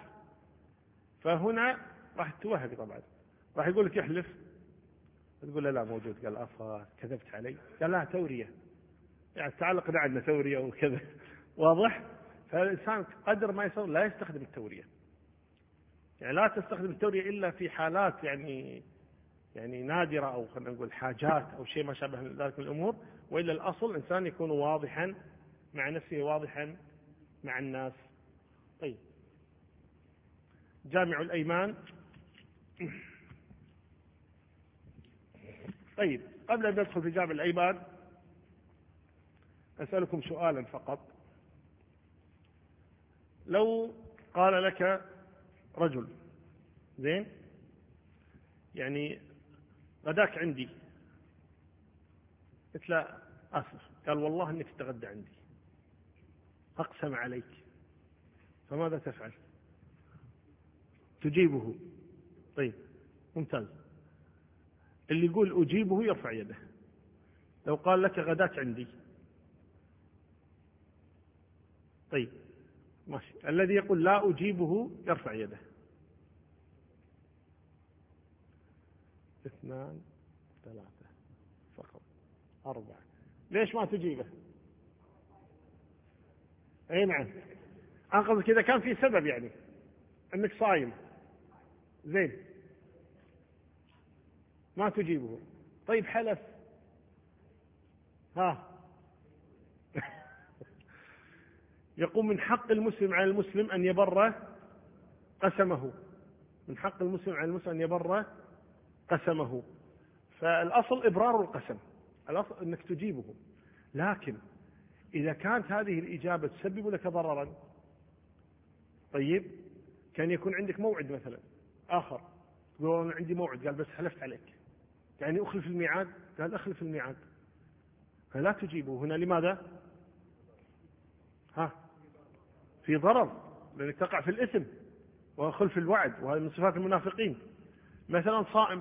فهنا راح توهق طبعا، راح يقول لك احلف، تقول له لا موجود، قال أفا كذبت علي، قال لا تورية، يعني تعال اقنع عندنا تورية وكذا. واضح؟ فالإنسان قدر ما يصير لا يستخدم التورية، يعني لا تستخدم التورية إلا في حالات يعني نادرة، أو خلينا نقول حاجات أو شيء ما شابه ذلك من الأمور، وإلا الأصل الإنسان يكون واضحا مع نفسه، واضحا مع الناس. طيب جامع الأيمان. طيب قبل أن ندخل في جامع الأيمان أسألكم سؤالا فقط. لو قال لك رجل زين، يعني غداك عندي، قلت له أسف، قال والله إنك تتغدى عندي، أقسم عليك، فماذا تفعل؟ تجيبه؟ طيب ممتاز. اللي يقول أجيبه يرفع يده. لو قال لك غداك عندي، طيب ماشي. الذي يقول لا أجيبه يرفع يده. 2 3 فقط 4 ليش ما تجيبه؟ اي نعم، أنقذ كذا كان في سبب يعني أنك صايم، زين ما تجيبه. طيب حلف، ها يقول من حق المسلم على المسلم أن يبر قسمه، من حق المسلم على المسلم أن يبر قسمه. فالأصل إبرار القسم، الأصل أنك تجيبه. لكن إذا كانت هذه الإجابة تسبب لك ضررا، طيب كان يكون عندك موعد مثلا آخر، تقول أنا عندي موعد، قال بس حلفت عليك، يعني أخلف الميعاد، قال أخلف الميعاد، فلا تجيبه هنا. لماذا؟ في ضرر، لأنك تقع في الإثم وخلف الوعد، وهذا من صفات المنافقين. مثلا صائم،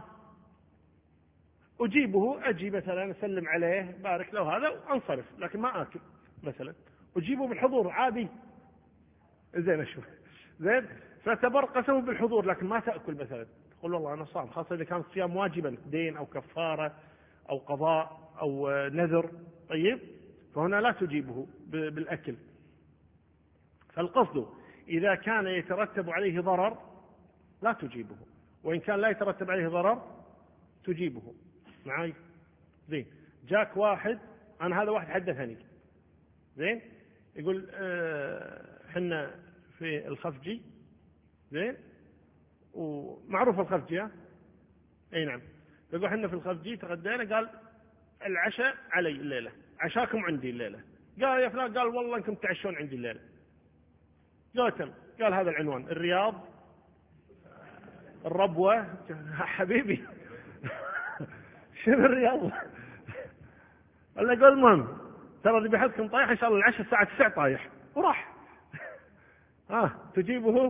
أجيبه، أجي مثلا أسلم عليه بارك له هذا وأنصرف، لكن ما آكل مثلا، أجيبه بالحضور عادي، زين أشوف زين، فتبر قسمه بالحضور، لكن ما تأكل مثلا، تقول والله أنا صائم، خاصة إذا كان الصيام واجبا، دين أو كفارة أو قضاء أو نذر، طيب فهنا لا تجيبه بالأكل. فالقصد إذا كان يترتب عليه ضرر لا تجيبه، وإن كان لا يترتب عليه ضرر تجيبه. معي؟ زين، جاك واحد، أنا هذا واحد حدثني، زين، يقول حنا في الخفجي، زين، ومعروف الخفجي، أي نعم، يقول حنا في الخفجي تغدينا، قال العشاء علي الليلة، عشاكم عندي الليلة. قال يا فلان، قال والله انكم تعشون عندي الليلة. قال هذا العنوان، الرياض، الربوة، حبيبي شنو الرياض؟ قال له قول المهم ترى اللي بيحطكم طايح ان شاء الله العشاء الساعة 9 طايح، وراح. تجيبه؟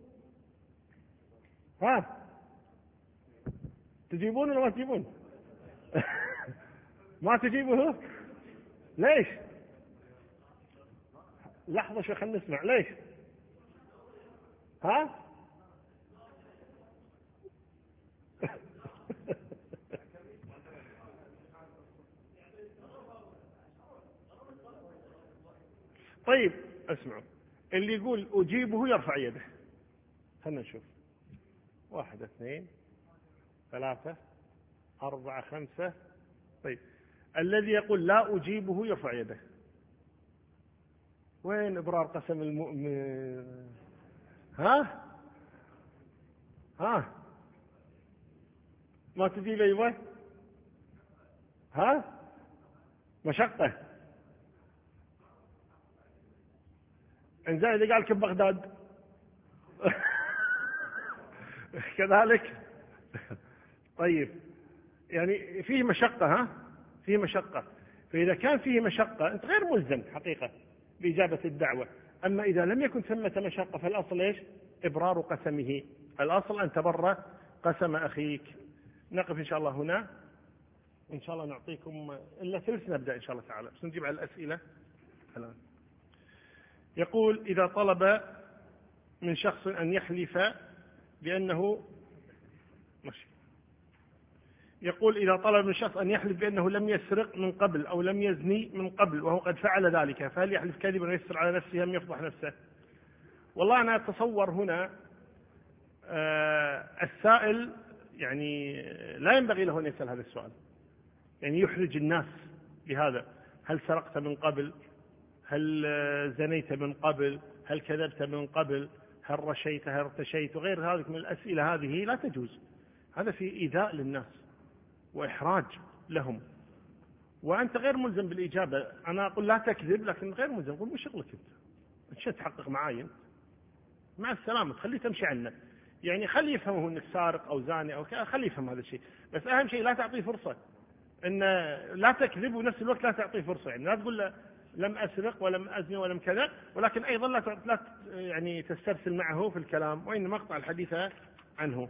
تجيبون ولا ما تجيبون؟ ما تجيبه؟ ليش؟ لحظة شو، خلينا نسمع ليش. طيب اسمعوا، اللي يقول أجيبه يرفع يده، خلنا نشوف، 1 2 3 4 5. طيب الذي يقول لا أجيبه يرفع يده. وين إبرار قسم المؤمن؟ ما تجي لي؟ مشقة. إنزين إذا قال لك بغداد كذلك. طيب يعني فيه مشقة، فيه مشقة، فإذا كان فيه مشقة أنت غير ملزم حقيقة بإجابة الدعوة. أما إذا لم يكن ثمة مشقة فالأصل إيش؟ إبرار قسمه، الأصل أن تبر قسم أخيك. نقف إن شاء الله هنا، إن شاء الله نعطيكم إلا ثلث نبدأ إن شاء الله تعالى، بس نجيب على الأسئلة الآن. يقول إذا طلب من شخص أن يحلف بأنه يقول إذا طلب من شخص أن يحلف بأنه لم يسرق من قبل أو لم يزني من قبل وهو قد فعل ذلك، فهل يحلف كذبا ويسر على نفسه أم يفضح نفسه؟ والله أنا أتصور هنا السائل يعني لا ينبغي له أن يسأل هذا السؤال، يعني يحرج الناس بهذا. هل سرقت من قبل؟ هل زنيت من قبل؟ هل كذبت من قبل؟ هل رشيت؟ هل ارتشيت؟ وغير هذه من الأسئلة، هذه لا تجوز، هذا في إيذاء للناس وإحراج لهم، وأنت غير ملزم بالإجابة. أنا أقول لا تكذب، لكن غير ملزم، قل مو شغلك أنت شو تحقق معاي، مع السلامة، تخليه تمشي عنه، يعني خليه يفهمه أنك سارق أو زاني أو كذا، خليه يفهم هذا الشيء، بس أهم شيء لا تعطيه فرصة إن لا تكذب، ونفس الوقت لا تعطيه فرصة، يعني لا تقول له لم أسرق ولم أزني ولم كذا، ولكن أيضا لا يعني تسترسل معه في الكلام، وإنما اقطع الحديث عنه.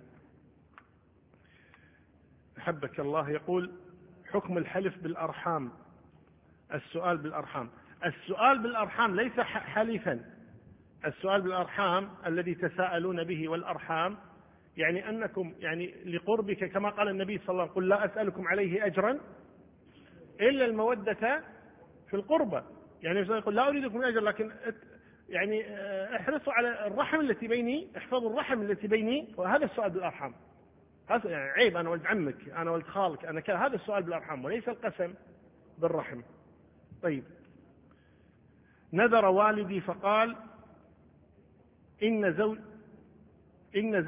أحبك الله. يقول حكم الحلف بالأرحام، السؤال بالأرحام. السؤال بالأرحام ليس حلفا، السؤال بالأرحام الذي تساءلون به والأرحام يعني أنكم يعني لقربك، كما قال النبي صلى الله عليه وسلم قل لا أسألكم عليه أجرا إلا المودة في القربة. يعني يقول لا أريدكم من أجر، لكن يعني احرصوا على الرحم التي بيني، احفظوا الرحم التي بيني، وهذا السؤال بالأرحام. هذا يعني عيب، أنا ولد عمك، أنا ولد خالك، أنا كذا، هذا السؤال بالأرحام وليس القسم بالرحم. طيب، نذر والدي فقال إن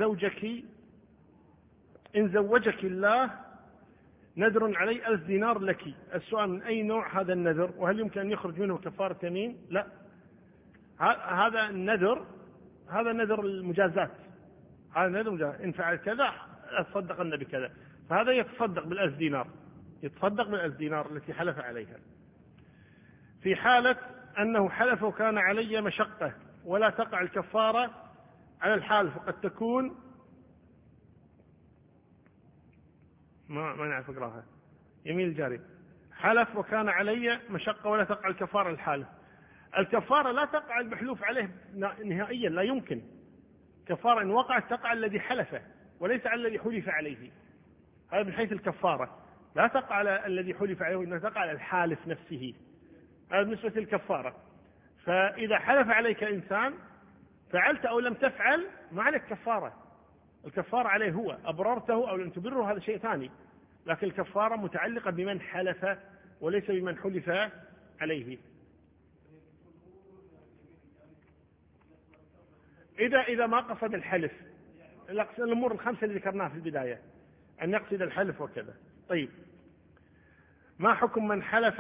زوجك الله نذر علي 1000 دينار لك. السؤال من أي نوع هذا النذر، وهل يمكن أن يخرج منه كفارة يمين؟ لا، هذا النذر هذا نذر المجازات، هذا نذر مجازات، إن فعل كذا أتصدقن بكذا، فهذا يتصدق بال1000 دينار، يتصدق بال1000 دينار التي حلف عليها. في حالة أنه حلف وكان علي مشقة ولا تقع الكفارة على الحالف، وقد تكون ما نعرف اقراها، يمين الجاري، حلف وكان علي مشقة ولا تقع الكفارة الحالف. الكفارة لا تقع المحلوف عليه نهائيا، لا يمكن. كفارة إن وقعت تقع الذي حلفه وليس على الذي حلف عليه. هذا من حيث الكفارة، لا تقع على الذي حلف عليه، وإنها تقع على الحالف نفسه. هذا بالنسبة للكفارة. فإذا حلف عليك إنسان فعلت أو لم تفعل ما عليك كفارة، الكفارة عليه هو، أبررته أو لم تبره هذا شيء ثاني، لكن الكفارة متعلقة بمن حلف وليس بمن حلف عليه. إذا ما قصد الحلف، الأمور الخمسة اللي ذكرناها في البداية، أن يقصد الحلف وكذا. طيب، ما حكم من حلف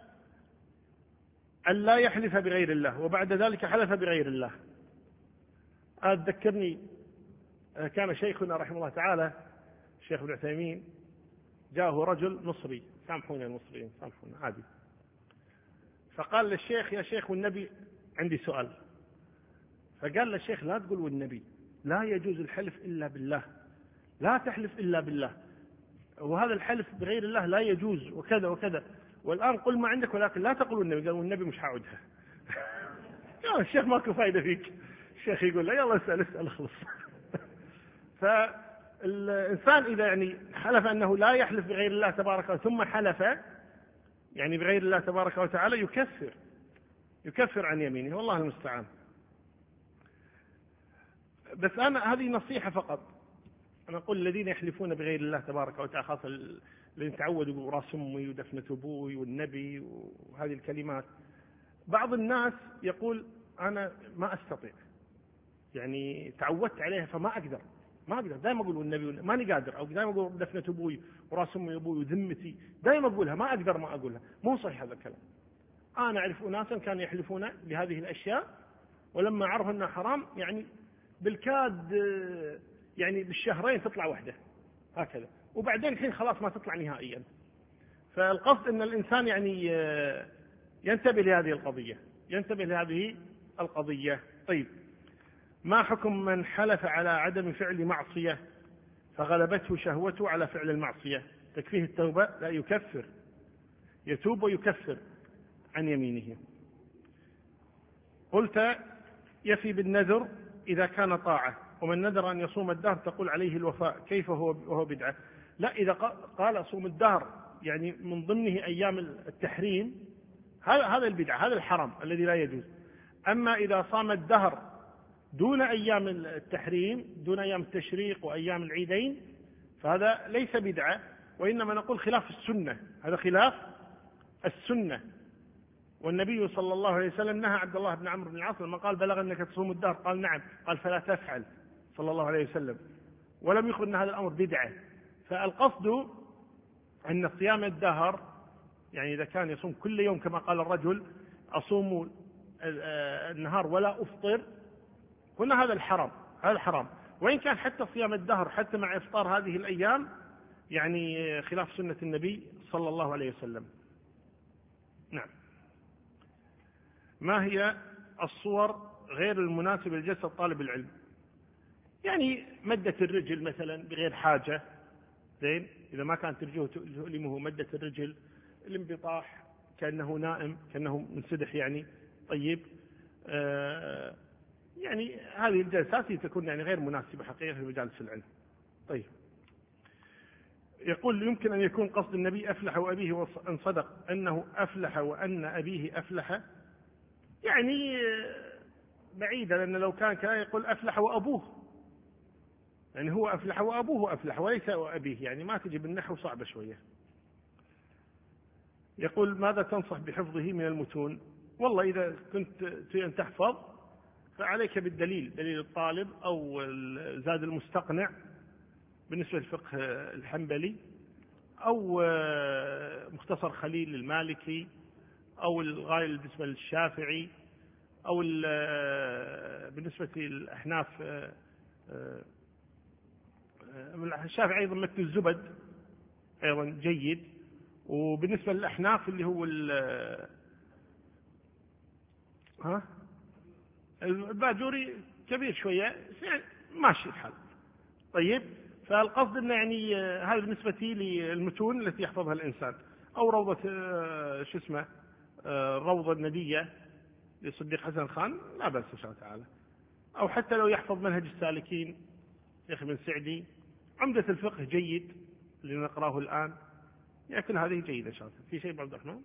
أن لا يحلف بغير الله وبعد ذلك حلف بغير الله؟ أتذكرني كان شيخنا رحمه الله تعالى الشيخ ابن عثيمين، جاءه رجل مصري، سامحوني المصريين سامحوني عادي، فقال للشيخ يا شيخ والنبي عندي سؤال. فقال للشيخ لا تقول والنبي، لا يجوز الحلف إلا بالله، لا تحلف إلا بالله، وهذا الحلف بغير الله لا يجوز وكذا وكذا، والآن قل ما عندك ولكن لا تقول والنبي. قال والنبي مش هعودها. يا الشيخ ماكو فايدة فيك. الشيخ يقول لا يلا اسأل اخلص. فالإنسان إذا يعني حلف أنه لا يحلف بغير الله تبارك وتعالى ثم حلف يعني بغير الله تبارك وتعالى يكفر عن يمينه، والله المستعان. بس أنا هذه نصيحة فقط، أنا أقول الذين يحلفون بغير الله تبارك وتعالى، خاصة الذين تعودوا براس أمي ودفنة أبوي والنبي وهذه الكلمات، بعض الناس يقول أنا ما أستطيع، يعني تعودت عليها فما أقدر دائما أقول والنبي ماني قادر، أو دائما أقول دفنة أبوي وراس أمي وأبوي وذمتي، دائما أقولها ما أقدر ما أقولها. مو صحيح هذا الكلام. أنا أعرف أناسا كانوا يحلفون بهذه الأشياء ولما عرفوا أنها حرام يعني بالكاد يعني بالشهرين تطلع وحده هكذا، وبعدين الحين خلاص ما تطلع نهائيا. فالقصد أن الإنسان يعني ينتبه لهذه القضية. طيب، ما حكم من حلف على عدم فعل معصية فغلبته شهوته على فعل المعصية؟ تكفيه التوبة؟ لا، يكفر، يتوب ويكفر عن يمينه. قلت يفي بالنذر إذا كان طاعة، ومن نذر أن يصوم الدهر تقول عليه الوفاء، كيف وهو بدعة؟ لا، إذا قال صوم الدهر يعني من ضمنه أيام التحريم، هذا البدعة، هذا الحرام الذي لا يجوز. أما إذا صام الدهر دون أيام التحريم، دون أيام التشريق وأيام العيدين، فهذا ليس بدعة، وإنما نقول خلاف السنة، هذا خلاف السنة. والنبي صلى الله عليه وسلم نهى عبد الله بن عمرو بن العاص لما قال بلغ أنك تصوم الدهر، قال نعم، قال فلا تفعل صلى الله عليه وسلم، ولم يخبر أن هذا الأمر بدعة. فالقصد أن صيام الدهر يعني إذا كان يصوم كل يوم كما قال الرجل أصوم النهار ولا أفطر، قلنا هذا الحرام، وإن كان حتى صيام الدهر حتى مع إفطار هذه الأيام يعني خلاف سنة النبي صلى الله عليه وسلم. نعم. ما هي الصور غير المناسبة لجسد طالب العلم؟ يعني مدة الرجل مثلا بغير حاجة، زين، إذا ما كانت رجله تؤلمه مدة الرجل، الانبطاح كأنه نائم كأنه منسدح يعني. طيب، يعني هذه الجلسات تكون يعني غير مناسبة حقيقة في مجالس العلم. طيب، يقول يمكن أن يكون قصد النبي أفلح وأبيه وأن صدق أنه أفلح وأن أبيه أفلح، يعني بعيدا، لأن لو كان يقول أفلح وأبوه، يعني هو أفلح وأبوه أفلح وليس وأبيه، يعني ما تجي بالنحو صعبة شوية. يقول ماذا تنصح بحفظه من المتون؟ والله إذا كنت تريد أن تحفظ فعليك بالدليل، دليل الطالب أو زاد المستقنع بالنسبة للفقه الحنبلي، أو مختصر خليل المالكي، أو الغاية بالنسبة للشافعي، أو بالنسبة للأحناف الشافعي أيضا متن الزبد أيضا جيد، وبالنسبة للأحناف اللي هو الباجوري كبير شوية يعني ماشي الحال. طيب، فالقصد أنه يعني هذا بالنسبة للمتون التي يحفظها الإنسان، أو روضة شو اسمه الروضة الندية لصديق حسن خان لا بأس إن شاء الله تعالى، أو حتى لو يحفظ منهج السالكين شيخ بن سعدي، عمدة الفقه جيد اللي نقراه الآن، لكن هذه جيدة إن شاء الله. في شيء عبد الرحمن؟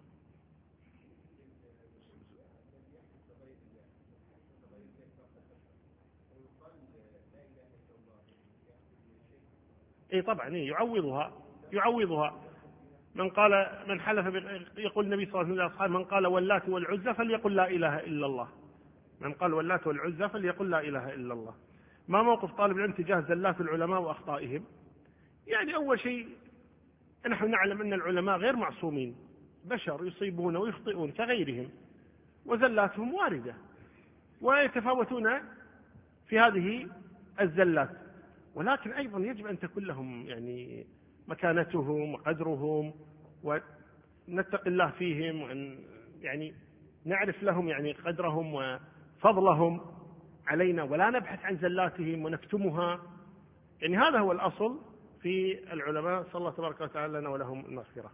اي طبعا يعوضها. من قال من حلف يقول النبي صلى الله عليه وسلم من قال واللات والعزى فليقل لا اله الا الله، من قال واللات والعزى فليقل لا اله الا الله. ما موقف طالب العلم تجاه زلات العلماء واخطائهم؟ يعني اول شيء نحن نعلم ان العلماء غير معصومين، بشر يصيبون ويخطئون كغيرهم، وزلاتهم وارده، ويتفاوتون في هذه الزلات، ولكن أيضا يجب أن تكون لهم يعني مكانتهم وقدرهم، ونتقي الله فيهم، وأن يعني نعرف لهم يعني قدرهم وفضلهم علينا، ولا نبحث عن زلاتهم ونكتمها. يعني هذا هو الأصل في العلماء، صلى الله تبارك وتعالى لنا ولهم المغفرة.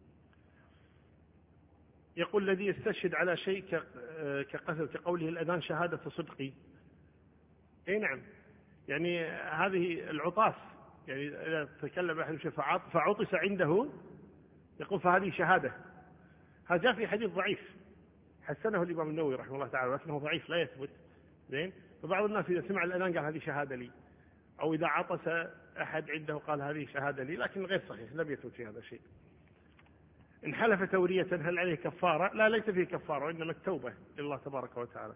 يقول الذي يستشهد على شيء كقتل كقوله الأذان شهادة صدقي، أي نعم، يعني هذه العطاس، يعني إذا تكلم أحد فعطس عنده يقول فهذه شهادة. هذا جاء في حديث ضعيف حسنه الإمام النووي رحمه الله تعالى، ولكنه ضعيف لا يثبت. زين، فبعض الناس إذا سمع الأذان قال هذه شهادة لي، أو إذا عطس أحد عنده قال هذه شهادة لي، لكن غير صحيح، لم يثبت في هذا الشيء. إن حلف تورية هل عليه كفارة؟ لا، ليس فيه كفارة، وإنما التوبة إلى الله تبارك وتعالى.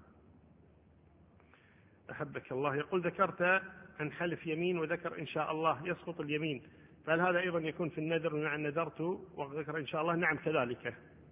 أحبك الله. يقول ذكرت عن حلف يمين وذكر إن شاء الله يسقط اليمين، فهل هذا أيضا يكون في النذر؟ نعم نذرت وذكر إن شاء الله، نعم كذلك.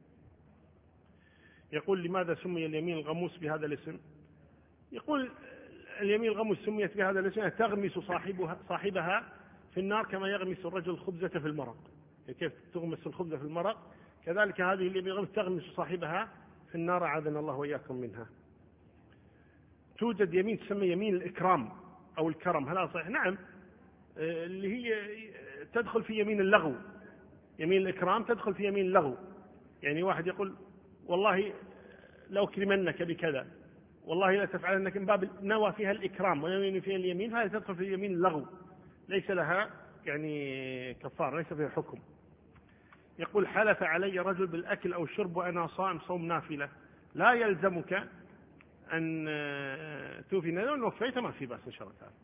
يقول لماذا سمي اليمين الغموس بهذا الاسم؟ يقول اليمين الغموس سميت بهذا الاسم تغمس صاحبها في النار كما يغمس الرجل الخبزة في المرق، كيف تغمس الخبزة في المرق كذلك هذه اليمين الغموس تغمس صاحبها في النار، أعاذنا الله وإياكم منها. توجد يمين تسمى يمين الإكرام أو الكرم، هل صحيح؟ نعم، اللي هي تدخل في يمين اللغو. يمين الإكرام تدخل في يمين اللغو، يعني واحد يقول والله لأكرمنك بكذا، والله لا تفعلنك، من باب نوى فيها الإكرام ويمين فيها اليمين، فهذه تدخل في يمين اللغو، ليس لها يعني كفار، ليس فيها حكم. يقول حلف علي رجل بالأكل أو الشرب وأنا صائم صوم نافلة، لا يلزمك أن توفي نذر، وفيت ما في بأس إن شاء الله تعالى.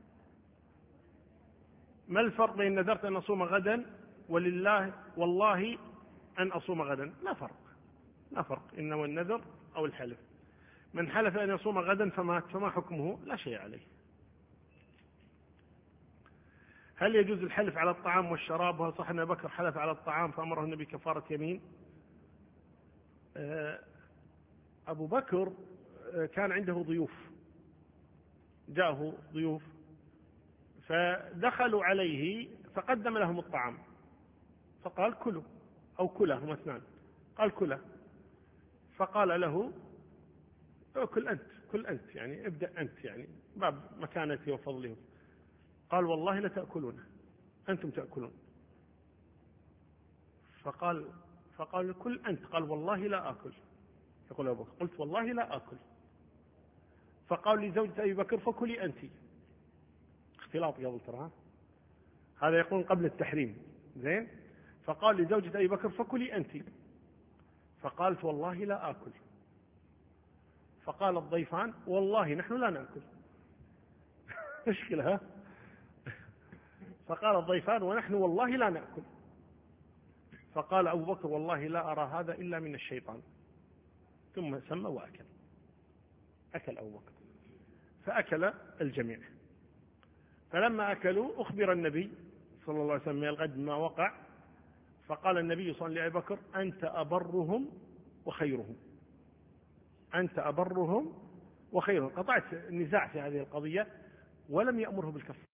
ما الفرق بين نذرت أن أصوم غدا ولله والله أن أصوم غدا؟ لا فرق، إنما النذر أو الحلف. من حلف أن يصوم غدا فمات فما حكمه؟ لا شيء عليه. هل يجوز الحلف على الطعام والشراب؟ وهل صح أن أبي بكر حلف على الطعام فأمره النبي كفارة يمين؟ أبو بكر كان عنده ضيوف، جاءه ضيوف فدخلوا عليه فقدم لهم الطعام فقال كلوا أو كله، هم اثنان، قال كله، فقال له كل أنت يعني ابدأ أنت، يعني باب مكانتي وفضله. قال والله لا تأكلون، أنتم تأكلون. فقال كل أنت، قال والله لا آكل. يقول أبو بكر قلت والله لا آكل. فقال لزوجة أبي بكر فكلي أنت. اختلاط قبل ترى، هذا يقول قبل التحريم، زين. فقال لزوجة أبي بكر فكلي أنت. فقالت والله لا آكل. فقال الضيفان والله نحن لا نأكل. مشكلة. فقال الضيفان ونحن والله لا نأكل. فقال أبو بكر والله لا أرى هذا إلا من الشيطان. ثم سمى وأكل. أكل أبو بكر فأكل الجميع. فلما أكلوا أخبر النبي صلى الله عليه وسلم من الغد ما وقع. فقال النبي صلى الله عليه وسلم لأبي بكر أنت أبرهم وخيرهم، أنت أبرهم وخيرهم. قطعت النزاع في هذه القضية ولم يأمره بالكفر.